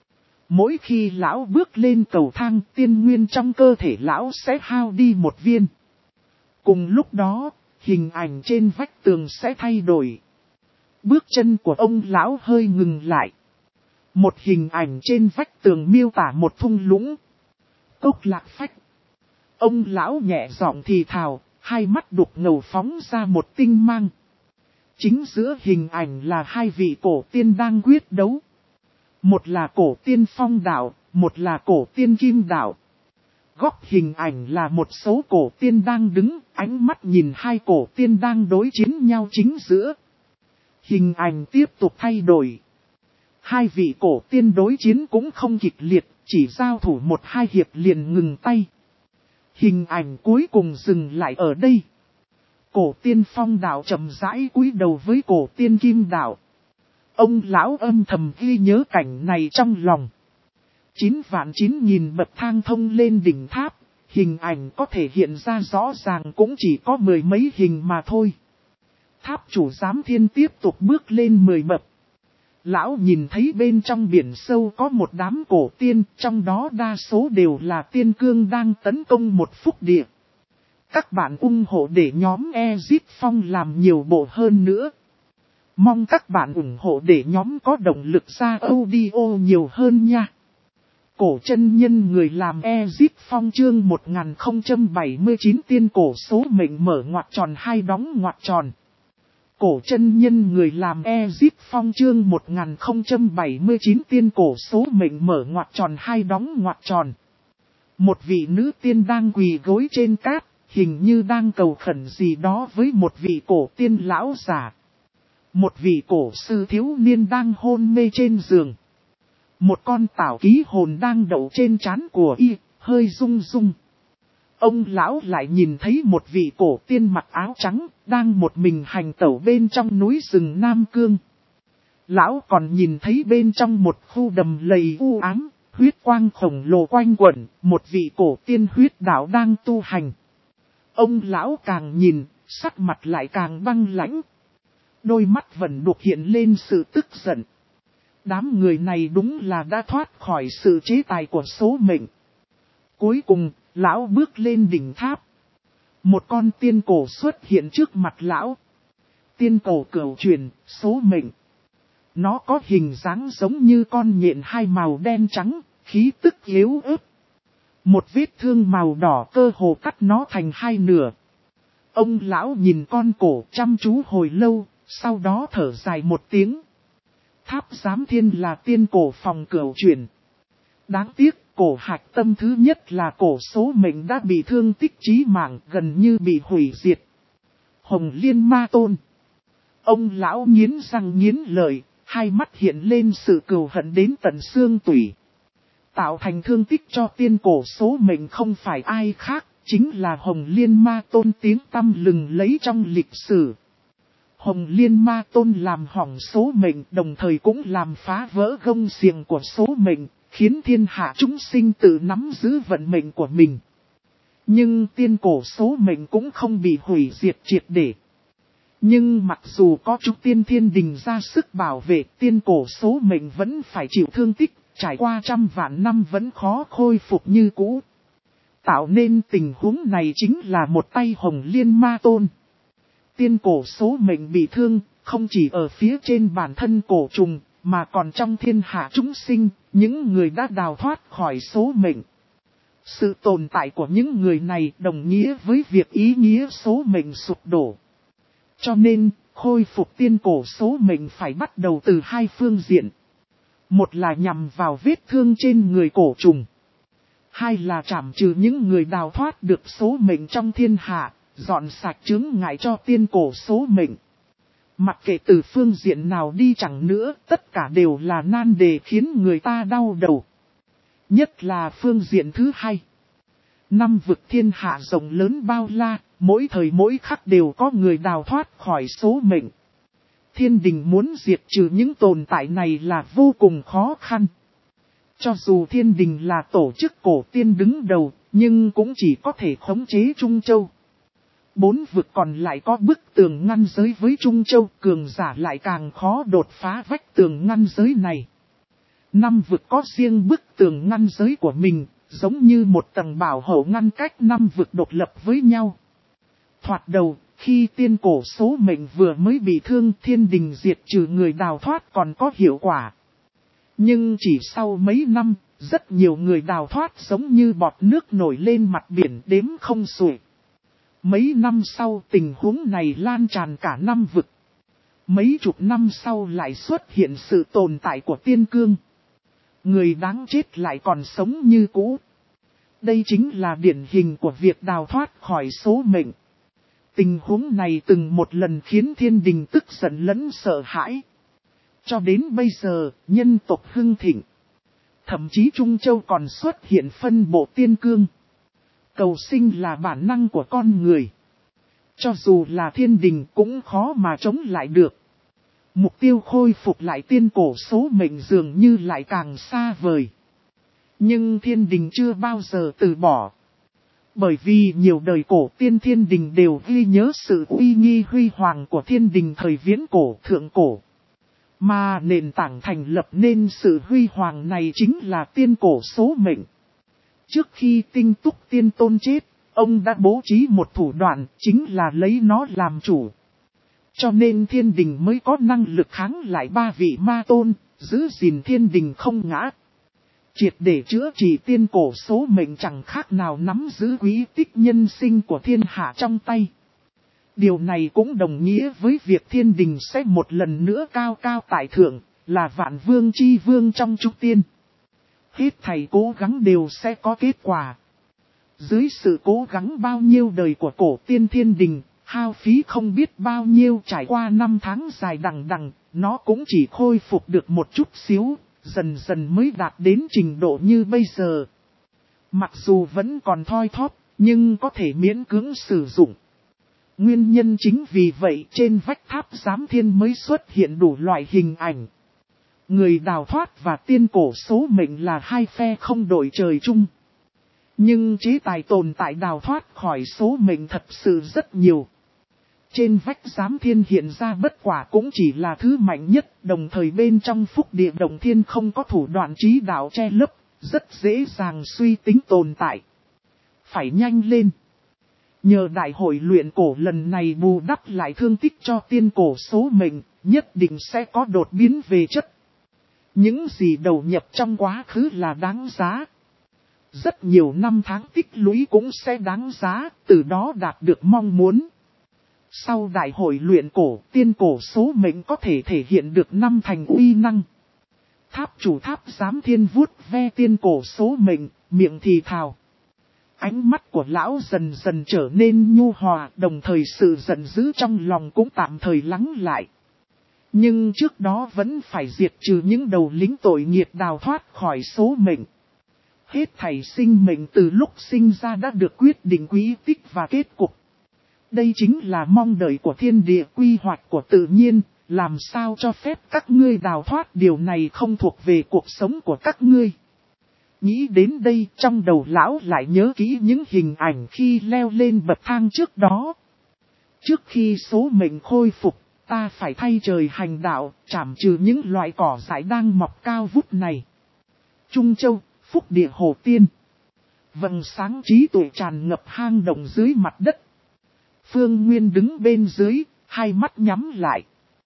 Mỗi khi lão bước lên cầu thang, tiên nguyên trong cơ thể lão sẽ hao đi một viên. Cùng lúc đó, hình ảnh trên vách tường sẽ thay đổi. Bước chân của ông lão hơi ngừng lại. Một hình ảnh trên vách tường miêu tả một thung lũng. Cốc lạc phách. Ông lão nhẹ giọng thì thào, hai mắt đục ngầu phóng ra một tinh mang. Chính giữa hình ảnh là hai vị cổ tiên đang quyết đấu. Một là cổ tiên phong đạo, một là cổ tiên kim đạo. Góc hình ảnh là một số cổ tiên đang đứng, ánh mắt nhìn hai cổ tiên đang đối chiến nhau chính giữa. Hình ảnh tiếp tục thay đổi. Hai vị cổ tiên đối chiến cũng không kịch liệt, chỉ giao thủ một hai hiệp liền ngừng tay. Hình ảnh cuối cùng dừng lại ở đây. Cổ tiên Phong đạo chậm rãi cúi đầu với cổ tiên Kim đạo. Ông lão âm thầm ghi nhớ cảnh này trong lòng. Chín vạn chín nghìn bậc thang thông lên đỉnh tháp, hình ảnh có thể hiện ra rõ ràng cũng chỉ có mười mấy hình mà thôi. Tháp chủ giám thiên tiếp tục bước lên mười bậc. Lão nhìn thấy bên trong biển sâu có một đám cổ tiên, trong đó đa số đều là tiên cương đang tấn công một phúc địa. Các bạn ủng hộ để nhóm Exit Phong làm nhiều bộ hơn nữa. Mong các bạn ủng hộ để nhóm có động lực ra audio nhiều hơn nha. Cổ chân nhân người làm Exit Phong chương một nghìn không trăm bảy mươi chín tiên cổ số mệnh mở ngoặc tròn hai đóng ngoặc tròn. Cổ chân nhân người làm Exit Phong chương một nghìn không trăm bảy mươi chín tiên cổ số mệnh mở ngoặc tròn hai đóng ngoặc tròn. Một vị nữ tiên đang quỳ gối trên cát, hình như đang cầu khẩn gì đó với một vị cổ tiên lão giả. Một vị cổ sư thiếu niên đang hôn mê trên giường. Một con tảo ký hồn đang đậu trên trán của y, hơi rung rung. Ông lão lại nhìn thấy một vị cổ tiên mặc áo trắng, đang một mình hành tẩu bên trong núi rừng Nam Cương. Lão còn nhìn thấy bên trong một khu đầm lầy u ám, huyết quang khổng lồ quanh quẩn, một vị cổ tiên huyết đạo đang tu hành. Ông lão càng nhìn, sắc mặt lại càng băng lãnh. Đôi mắt vẫn đục hiện lên sự tức giận. Đám người này đúng là đã thoát khỏi sự chế tài của số mệnh. Cuối cùng, lão bước lên đỉnh tháp. Một con tiên cổ xuất hiện trước mặt lão. Tiên cổ cửu truyền, số mệnh. Nó có hình dáng giống như con nhện hai màu đen trắng, khí tức yếu ớt. Một vết thương màu đỏ cơ hồ cắt nó thành hai nửa. Ông lão nhìn con cổ chăm chú hồi lâu, sau đó thở dài một tiếng. Tháp giám thiên là tiên cổ phòng cửu truyền. Đáng tiếc, cổ hạch tâm thứ nhất là cổ số mệnh đã bị thương tích chí mạng, gần như bị hủy diệt. Hồng Liên Ma Tôn. Ông lão nghiến răng nghiến lợi, hai mắt hiện lên sự cừu hận đến tận xương tủy. Tạo thành thương tích cho tiên cổ số mệnh không phải ai khác, chính là Hồng Liên Ma Tôn tiếng tăm lừng lấy trong lịch sử. Hồng Liên Ma Tôn làm hỏng số mệnh, đồng thời cũng làm phá vỡ gông xiềng của số mệnh, khiến thiên hạ chúng sinh tự nắm giữ vận mệnh của mình. Nhưng tiên cổ số mệnh cũng không bị hủy diệt triệt để. Nhưng mặc dù có chúng tiên thiên đình ra sức bảo vệ, tiên cổ số mệnh vẫn phải chịu thương tích, trải qua trăm vạn năm vẫn khó khôi phục như cũ. Tạo nên tình huống này chính là một tay Hồng Liên Ma Tôn. Tiên cổ số mệnh bị thương, không chỉ ở phía trên bản thân cổ trùng, mà còn trong thiên hạ chúng sinh, những người đã đào thoát khỏi số mệnh. Sự tồn tại của những người này đồng nghĩa với việc ý nghĩa số mệnh sụp đổ. Cho nên, khôi phục tiên cổ số mệnh phải bắt đầu từ hai phương diện. Một là nhằm vào vết thương trên người cổ trùng. Hai là trảm trừ những người đào thoát được số mệnh trong thiên hạ, dọn sạch chướng ngại cho tiên cổ số mệnh. Mặc kệ từ phương diện nào đi chẳng nữa, tất cả đều là nan đề khiến người ta đau đầu. Nhất là phương diện thứ hai. Năm vực thiên hạ rộng lớn bao la, mỗi thời mỗi khắc đều có người đào thoát khỏi số mệnh. Thiên đình muốn diệt trừ những tồn tại này là vô cùng khó khăn. Cho dù thiên đình là tổ chức cổ tiên đứng đầu, nhưng cũng chỉ có thể khống chế Trung Châu. Bốn vực còn lại có bức tường ngăn giới với Trung Châu, cường giả lại càng khó đột phá vách tường ngăn giới này. Năm vực có riêng bức tường ngăn giới của mình, giống như một tầng bảo hộ ngăn cách năm vực độc lập với nhau. Thoạt đầu, khi tiên cổ số mệnh vừa mới bị thương, thiên đình diệt trừ người đào thoát còn có hiệu quả. Nhưng chỉ sau mấy năm, rất nhiều người đào thoát giống như bọt nước nổi lên mặt biển đếm không xuể. Mấy năm sau tình huống này lan tràn cả năm vực. Mấy chục năm sau lại xuất hiện sự tồn tại của tiên cương. Người đáng chết lại còn sống như cũ. Đây chính là điển hình của việc đào thoát khỏi số mệnh. Tình huống này từng một lần khiến thiên đình tức giận lẫn sợ hãi. Cho đến bây giờ, nhân tộc hưng thịnh. Thậm chí Trung Châu còn xuất hiện phân bộ tiên cương. Cầu sinh là bản năng của con người. Cho dù là thiên đình cũng khó mà chống lại được. Mục tiêu khôi phục lại tiên cổ số mệnh dường như lại càng xa vời. Nhưng thiên đình chưa bao giờ từ bỏ. Bởi vì nhiều đời cổ tiên thiên đình đều ghi nhớ sự uy nghi huy hoàng của thiên đình thời viễn cổ thượng cổ. Mà nền tảng thành lập nên sự huy hoàng này chính là tiên cổ số mệnh. Trước khi Tinh Túc Tiên Tôn chết, ông đã bố trí một thủ đoạn chính là lấy nó làm chủ. Cho nên thiên đình mới có năng lực kháng lại ba vị ma tôn, giữ gìn thiên đình không ngã. Triệt để chữa trị tiên cổ số mệnh chẳng khác nào nắm giữ quý tích nhân sinh của thiên hạ trong tay. Điều này cũng đồng nghĩa với việc thiên đình sẽ một lần nữa cao cao tại thượng, là vạn vương chi vương trong trúc tiên. Hết thầy cố gắng đều sẽ có kết quả. Dưới sự cố gắng bao nhiêu đời của cổ tiên thiên đình, hao phí không biết bao nhiêu trải qua năm tháng dài đằng đằng, nó cũng chỉ khôi phục được một chút xíu, dần dần mới đạt đến trình độ như bây giờ. Mặc dù vẫn còn thoi thóp, nhưng có thể miễn cưỡng sử dụng. Nguyên nhân chính vì vậy trên vách tháp giám thiên mới xuất hiện đủ loại hình ảnh. Người đào thoát và tiên cổ số mệnh là hai phe không đội trời chung. Nhưng chế tài tồn tại đào thoát khỏi số mệnh thật sự rất nhiều. Trên vách giám thiên hiện ra bất quả cũng chỉ là thứ mạnh nhất, đồng thời bên trong phúc địa động thiên không có thủ đoạn trí đạo che lấp, rất dễ dàng suy tính tồn tại. Phải nhanh lên. Nhờ đại hội luyện cổ lần này bù đắp lại thương tích cho tiên cổ số mệnh, nhất định sẽ có đột biến về chất. Những gì đầu nhập trong quá khứ là đáng giá. Rất nhiều năm tháng tích lũy cũng sẽ đáng giá, từ đó đạt được mong muốn. Sau đại hội luyện cổ, tiên cổ số mệnh có thể thể hiện được năm thành uy năng. Tháp chủ tháp giám thiên vuốt ve tiên cổ số mệnh, miệng thì thào. Ánh mắt của lão dần dần trở nên nhu hòa, đồng thời sự giận dữ trong lòng cũng tạm thời lắng lại. Nhưng trước đó vẫn phải diệt trừ những đầu lính tội nghiệp đào thoát khỏi số mệnh. Hết thảy sinh mệnh từ lúc sinh ra đã được quyết định quý tích và kết cục. Đây chính là mong đợi của thiên địa, quy hoạch của tự nhiên, làm sao cho phép các ngươi đào thoát, điều này không thuộc về cuộc sống của các ngươi. Nghĩ đến đây, trong đầu lão lại nhớ kỹ những hình ảnh khi leo lên bậc thang trước đó. Trước khi số mệnh khôi phục, ta phải thay trời hành đạo, trảm trừ những loại cỏ dại đang mọc cao vút này. Trung Châu, phúc địa hồ tiên. Vầng sáng trí tuệ tràn ngập hang động dưới mặt đất. Phương Nguyên đứng bên dưới, hai mắt nhắm lại.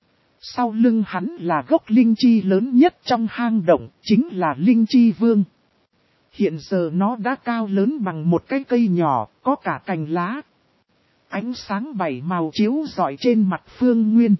Sau lưng hắn là gốc linh chi lớn nhất trong hang động, chính là linh chi vương. Hiện giờ nó đã cao lớn bằng một cái cây nhỏ, có cả cành lá. Ánh sáng bảy màu chiếu rọi trên mặt Phương Nguyên.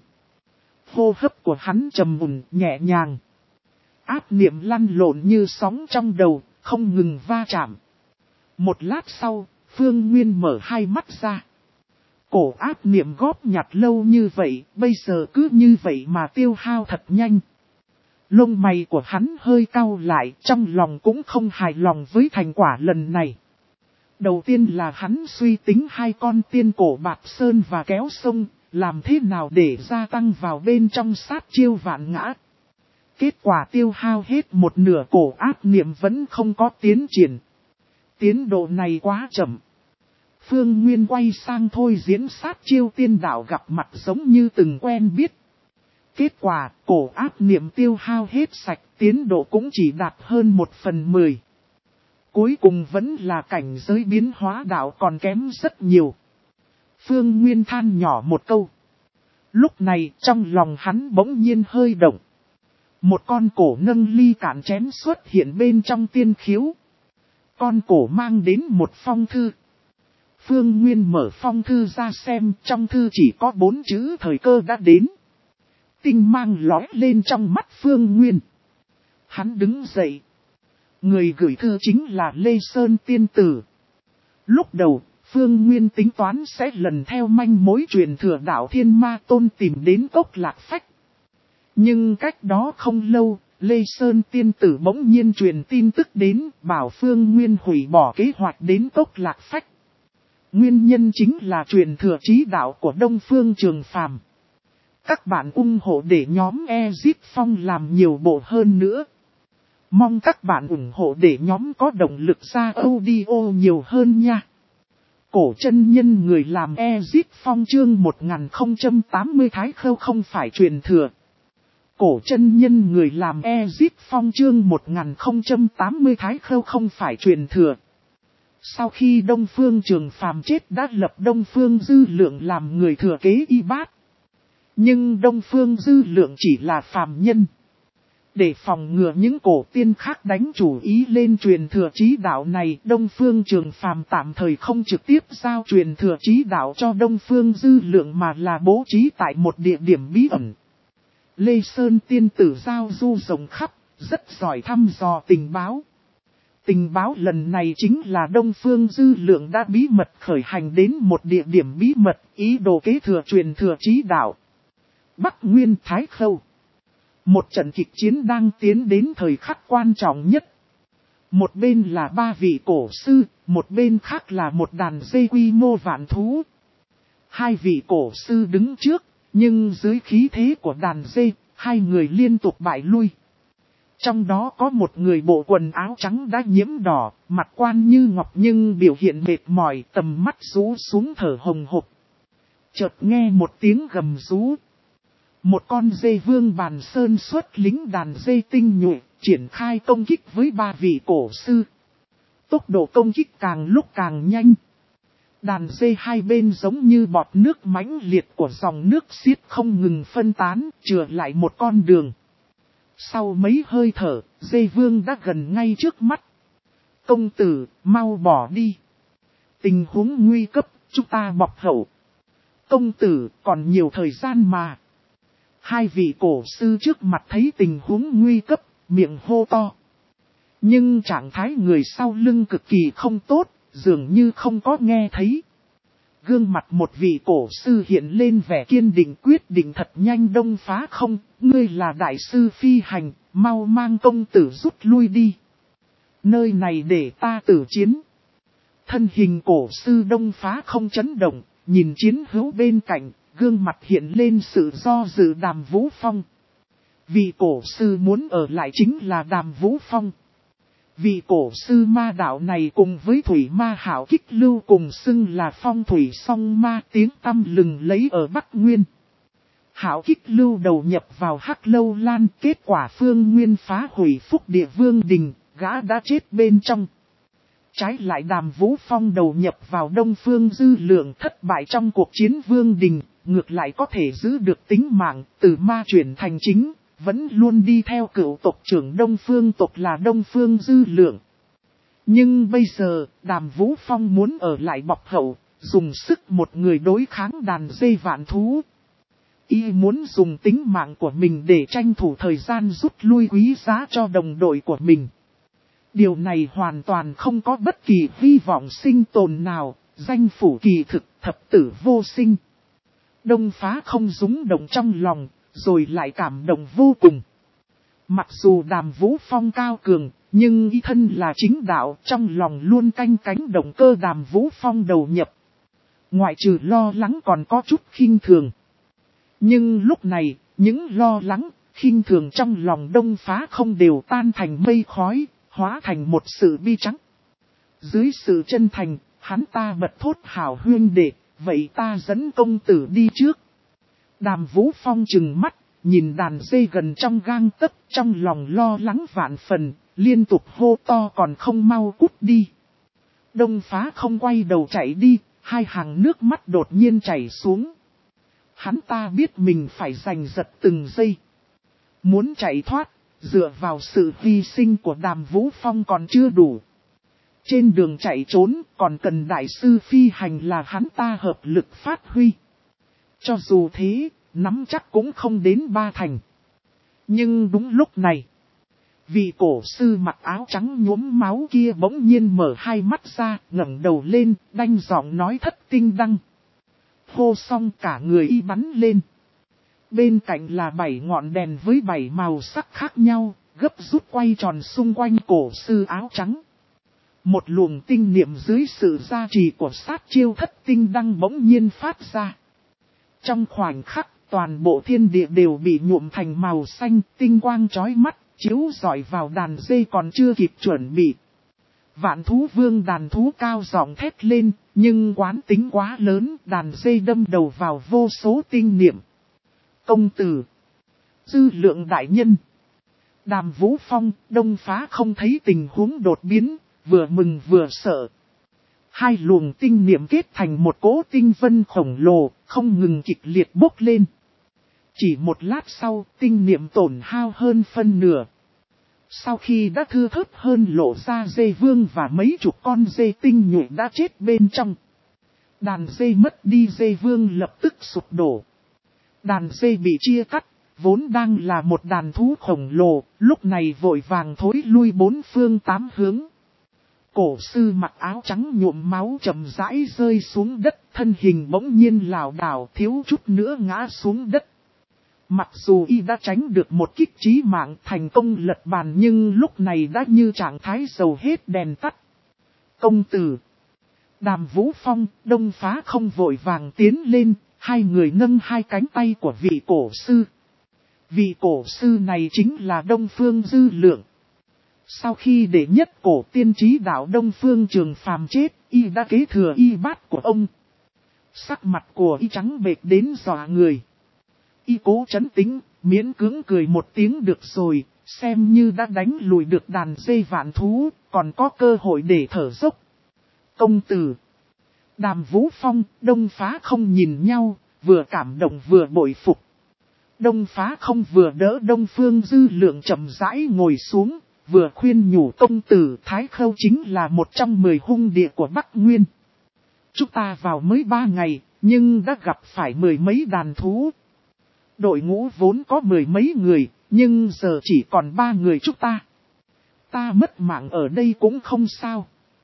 Hô hấp của hắn trầm mùn, nhẹ nhàng. Áp niệm lăn lộn như sóng trong đầu, không ngừng va chạm. Một lát sau, Phương Nguyên mở hai mắt ra. Cổ áp niệm góp nhặt lâu như vậy, bây giờ cứ như vậy mà tiêu hao thật nhanh. Lông mày của hắn hơi cau lại, trong lòng cũng không hài lòng với thành quả lần này. Đầu tiên là hắn suy tính hai con tiên cổ bạc sơn và kéo sông, làm thế nào để gia tăng vào bên trong sát chiêu vạn ngã. Kết quả tiêu hao hết một nửa, cổ áp niệm vẫn không có tiến triển. Tiến độ này quá chậm. Phương Nguyên quay sang thôi diễn sát chiêu tiên đạo gặp mặt giống như từng quen biết. Kết quả, cổ áp niệm tiêu hao hết sạch, tiến độ cũng chỉ đạt hơn một phần mười. Cuối cùng vẫn là cảnh giới biến hóa đạo còn kém rất nhiều. Phương Nguyên than nhỏ một câu. Lúc này trong lòng hắn bỗng nhiên hơi động. Một con cổ nâng ly cạn chén xuất hiện bên trong tiên khiếu. Con cổ mang đến một phong thư. Phương Nguyên mở phong thư ra xem, trong thư chỉ có bốn chữ thời cơ đã đến. Tinh mang lóe lên trong mắt Phương Nguyên. Hắn đứng dậy. Người gửi thư chính là Lê Sơn Tiên Tử. Lúc đầu, Phương Nguyên tính toán sẽ lần theo manh mối truyền thừa đạo Thiên Ma Tôn tìm đến Cốc Lạc Phách. Nhưng cách đó không lâu, Lê Sơn tiên tử bỗng nhiên truyền tin tức đến bảo Phương Nguyên hủy bỏ kế hoạch đến Cốc Lạc Phách. Nguyên nhân chính là truyền thừa chí đạo của Đông Phương Trường Phàm. Các bạn ủng hộ để nhóm Ezip Phong làm nhiều bộ hơn nữa. Mong các bạn ủng hộ để nhóm có động lực ra audio nhiều hơn nha. Cổ chân nhân người làm Ezip Phong chương một nghìn không trăm tám mươi Thái Khâu không phải truyền thừa. Cổ chân nhân người làm Ezip Phong chương một nghìn không trăm tám mươi Thái Khâu không phải truyền thừa. Sau khi Đông Phương Trường Phàm chết đã lập Đông Phương Dư Lượng làm người thừa kế y bát. Nhưng Đông Phương Dư Lượng chỉ là phàm nhân. Để phòng ngừa những cổ tiên khác đánh chủ ý lên truyền thừa chí đạo này, Đông Phương Trường Phàm tạm thời không trực tiếp giao truyền thừa chí đạo cho Đông Phương Dư Lượng mà là bố trí tại một địa điểm bí ẩn. Lê Sơn tiên tử giao du rộng khắp, rất giỏi thăm dò tình báo. Tình báo lần này chính là Đông Phương Dư Lượng đã bí mật khởi hành đến một địa điểm bí mật, ý đồ kế thừa truyền thừa chí đạo. Bắc Nguyên Thái Khâu. Một trận kịch chiến đang tiến đến thời khắc quan trọng nhất. Một bên là ba vị cổ sư, một bên khác là một đàn dê quy mô vạn thú. Hai vị cổ sư đứng trước, nhưng dưới khí thế của đàn dê, hai người liên tục bại lui. Trong đó có một người bộ quần áo trắng đã nhiễm đỏ, mặt quan như ngọc nhưng biểu hiện mệt mỏi, tầm mắt rũ xuống thở hồng hộc. Chợt nghe một tiếng gầm rú. Một con dê vương bàn sơn xuất lính đàn dê tinh nhuệ, triển khai công kích với ba vị cổ sư. Tốc độ công kích càng lúc càng nhanh. Đàn dê hai bên giống như bọt nước mãnh liệt của dòng nước xiết không ngừng phân tán, chừa lại một con đường. Sau mấy hơi thở, dê vương đã gần ngay trước mắt. Công tử, mau bỏ đi. Tình huống nguy cấp, chúng ta bọc hậu. Công tử, còn nhiều thời gian mà. Hai vị cổ sư trước mặt thấy tình huống nguy cấp, miệng hô to. Nhưng trạng thái người sau lưng cực kỳ không tốt, dường như không có nghe thấy. Gương mặt một vị cổ sư hiện lên vẻ kiên định quyết định thật nhanh đông phá không, ngươi là đại sư phi hành, mau mang công tử rút lui đi. Nơi này để ta tử chiến. Thân hình cổ sư đông phá không chấn động, nhìn chiến hữu bên cạnh, gương mặt hiện lên sự do dự Đàm Vũ Phong. Vị cổ sư muốn ở lại chính là Đàm Vũ Phong. Vị cổ sư ma đạo này cùng với thủy ma hảo kích lưu cùng xưng là phong thủy song ma tiếng tăm lừng lấy ở Bắc Nguyên. Hảo kích lưu đầu nhập vào Hắc Lâu Lan, kết quả Phương Nguyên phá hủy Phúc Địa Vương Đình, gã đã chết bên trong. Trái lại Đàm Vũ Phong đầu nhập vào Đông Phương Dư Lượng thất bại trong cuộc chiến Vương Đình, ngược lại có thể giữ được tính mạng, từ ma chuyển thành chính, vẫn luôn đi theo cựu tộc trưởng Đông Phương tộc là Đông Phương Dư Lượng. Nhưng bây giờ, Đàm Vũ Phong muốn ở lại bọc hậu, dùng sức một người đối kháng đàn dê vạn thú. Y muốn dùng tính mạng của mình để tranh thủ thời gian rút lui quý giá cho đồng đội của mình. Điều này hoàn toàn không có bất kỳ hy vọng sinh tồn nào, danh phủ kỳ thực thập tử vô sinh. Đông phá không rúng động trong lòng, rồi lại cảm động vô cùng. Mặc dù Đàm Vũ Phong cao cường, nhưng y thân là chính đạo, trong lòng luôn canh cánh động cơ Đàm Vũ Phong đầu nhập. Ngoại trừ lo lắng còn có chút khinh thường. Nhưng lúc này, những lo lắng, khinh thường trong lòng đông phá không đều tan thành mây khói, hóa thành một sự bi trắng. Dưới sự chân thành, hắn ta bật thốt hảo huyên đệ, vậy ta dẫn công tử đi trước. Đàm Vũ Phong trừng mắt, nhìn đàn dê gần trong gang tấc, trong lòng lo lắng vạn phần, liên tục hô to còn không mau cút đi. Đông phá không quay đầu chạy đi, hai hàng nước mắt đột nhiên chảy xuống. Hắn ta biết mình phải giành giật từng giây. Muốn chạy thoát, dựa vào sự hy sinh của Đàm Vũ Phong còn chưa đủ. Trên đường chạy trốn còn cần đại sư phi hành là hắn ta hợp lực phát huy. Cho dù thế, nắm chắc cũng không đến ba thành. Nhưng đúng lúc này, Vị cổ sư mặc áo trắng nhuốm máu kia bỗng nhiên mở hai mắt ra, ngẩng đầu lên, đanh giọng nói thất tinh đăng. Hô xong cả người y bắn lên. Bên cạnh là bảy ngọn đèn với bảy màu sắc khác nhau, gấp rút quay tròn xung quanh cổ sư áo trắng. Một luồng tinh niệm dưới sự gia trì của sát chiêu thất tinh đăng bỗng nhiên phát ra. Trong khoảnh khắc, toàn bộ thiên địa đều bị nhuộm thành màu xanh, tinh quang chói mắt, chiếu rọi vào đàn dê còn chưa kịp chuẩn bị. Vạn thú vương đàn thú cao giọng thét lên, nhưng quán tính quá lớn, đàn dê đâm đầu vào vô số tinh niệm. Công tử, Dư Lượng đại nhân, Đàm Vũ Phong, Đông Phá không thấy tình huống đột biến, vừa mừng vừa sợ. Hai luồng tinh niệm kết thành một cỗ tinh vân khổng lồ, không ngừng kịch liệt bốc lên. Chỉ một lát sau, tinh niệm tổn hao hơn phân nửa. Sau khi đã thưa thớt hơn lộ ra dê vương và mấy chục con dê tinh nhuệ đã chết bên trong. Đàn dê mất đi dê vương lập tức sụp đổ. Đàn dê bị chia cắt, vốn đang là một đàn thú khổng lồ, lúc này vội vàng thối lui bốn phương tám hướng. Cổ sư mặc áo trắng nhuộm máu chậm rãi rơi xuống đất, thân hình bỗng nhiên lảo đảo thiếu chút nữa ngã xuống đất. Mặc dù y đã tránh được một kích chí mạng thành công lật bàn nhưng lúc này đã như trạng thái dầu hết đèn tắt. Công tử, Đàm Vũ Phong, Đông Phá không vội vàng tiến lên, hai người nâng hai cánh tay của vị cổ sư. Vị cổ sư này chính là Đông Phương Dư Lượng. Sau khi đệ nhất cổ tiên trí đạo Đông Phương Trường Phàm chết, y đã kế thừa y bát của ông. Sắc mặt của y trắng bệch đến dọa người. Y cố trấn tĩnh, miễn cưỡng cười một tiếng được rồi, xem như đã đánh lùi được đàn dê vạn thú, còn có cơ hội để thở dốc. Công tử, Đàm Vũ Phong, Đông Phá không nhìn nhau, vừa cảm động vừa bội phục. Đông Phá không vừa đỡ Đông Phương Dư Lượng chậm rãi ngồi xuống, vừa khuyên nhủ công tử Thái Khâu chính là một trong mười hung địa của Bắc Nguyên. Chúng ta vào mới ba ngày, nhưng đã gặp phải mười mấy đàn thú. Đội ngũ vốn có mười mấy người, nhưng giờ chỉ còn ba người chúng ta. Ta mất mạng ở đây cũng không sao.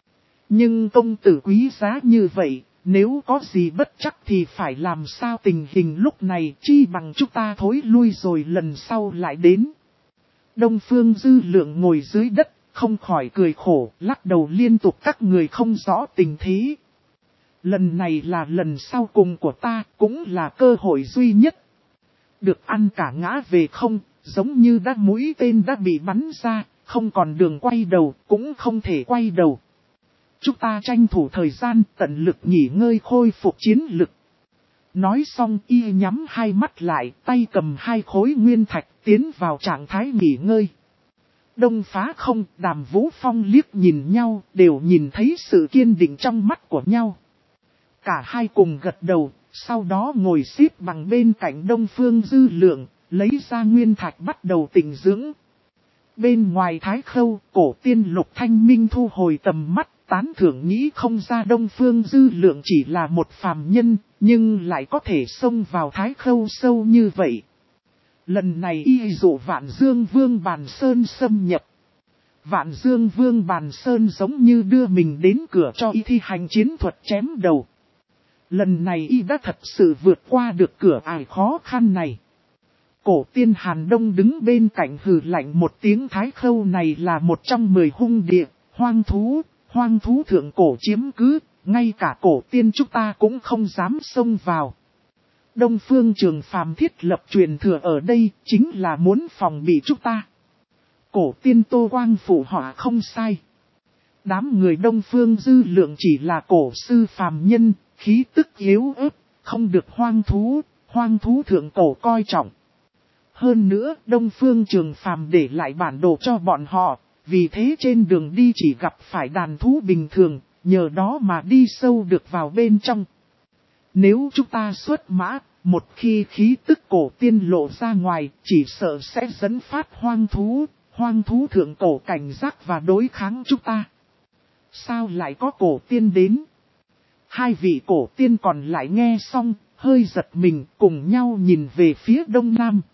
Nhưng công tử quý giá như vậy, nếu có gì bất chắc thì phải làm sao tình hình lúc này chi bằng chúng ta thối lui rồi lần sau lại đến. Đông Phương Dư Lượng ngồi dưới đất, không khỏi cười khổ, lắc đầu liên tục các người không rõ tình thế. Lần này là lần sau cùng của ta, cũng là cơ hội duy nhất. Được ăn cả ngã về không, giống như đã mũi tên đã bị bắn ra, không còn đường quay đầu, cũng không thể quay đầu. Chúng ta tranh thủ thời gian tận lực nghỉ ngơi khôi phục chiến lực. Nói xong y nhắm hai mắt lại, tay cầm hai khối nguyên thạch tiến vào trạng thái nghỉ ngơi. Đông Phá không, Đàm Vũ Phong liếc nhìn nhau, đều nhìn thấy sự kiên định trong mắt của nhau. Cả hai cùng gật đầu, sau đó ngồi xếp bằng bên cạnh Đông Phương Dư Lượng, lấy ra nguyên thạch bắt đầu tĩnh dưỡng. Bên ngoài Thái Khâu, cổ tiên Lục Thanh Minh thu hồi tầm mắt, tán thưởng nghĩ không ra Đông Phương Dư Lượng chỉ là một phàm nhân, nhưng lại có thể xông vào Thái Khâu sâu như vậy. Lần này y dụ Vạn Dương Vương Bàn Sơn xâm nhập. Vạn Dương Vương Bàn Sơn giống như đưa mình đến cửa cho y thi hành chiến thuật chém đầu. Lần này y đã thật sự vượt qua được cửa ải khó khăn này. Cổ tiên Hàn Đông đứng bên cạnh hừ lạnh một tiếng. Thái Khâu này là một trong mười hung địa, hoang thú, hoang thú thượng cổ chiếm cứ, ngay cả cổ tiên chúng ta cũng không dám xông vào. Đông Phương Trường Phàm thiết lập truyền thừa ở đây, chính là muốn phòng bị chúng ta. Cổ tiên Tô Quang phụ họa không sai. Đám người Đông Phương Dư Lượng chỉ là cổ sư phàm nhân, khí tức yếu ớt, không được hoang thú, hoang thú thượng cổ coi trọng. Hơn nữa, Đông Phương Trường Phàm để lại bản đồ cho bọn họ, vì thế trên đường đi chỉ gặp phải đàn thú bình thường, nhờ đó mà đi sâu được vào bên trong. Nếu chúng ta xuất mã, một khi khí tức cổ tiên lộ ra ngoài, chỉ sợ sẽ dẫn phát hoang thú, hoang thú thượng cổ cảnh giác và đối kháng chúng ta. Sao lại có cổ tiên đến? Hai vị cổ tiên còn lại nghe xong, hơi giật mình cùng nhau nhìn về phía đông nam.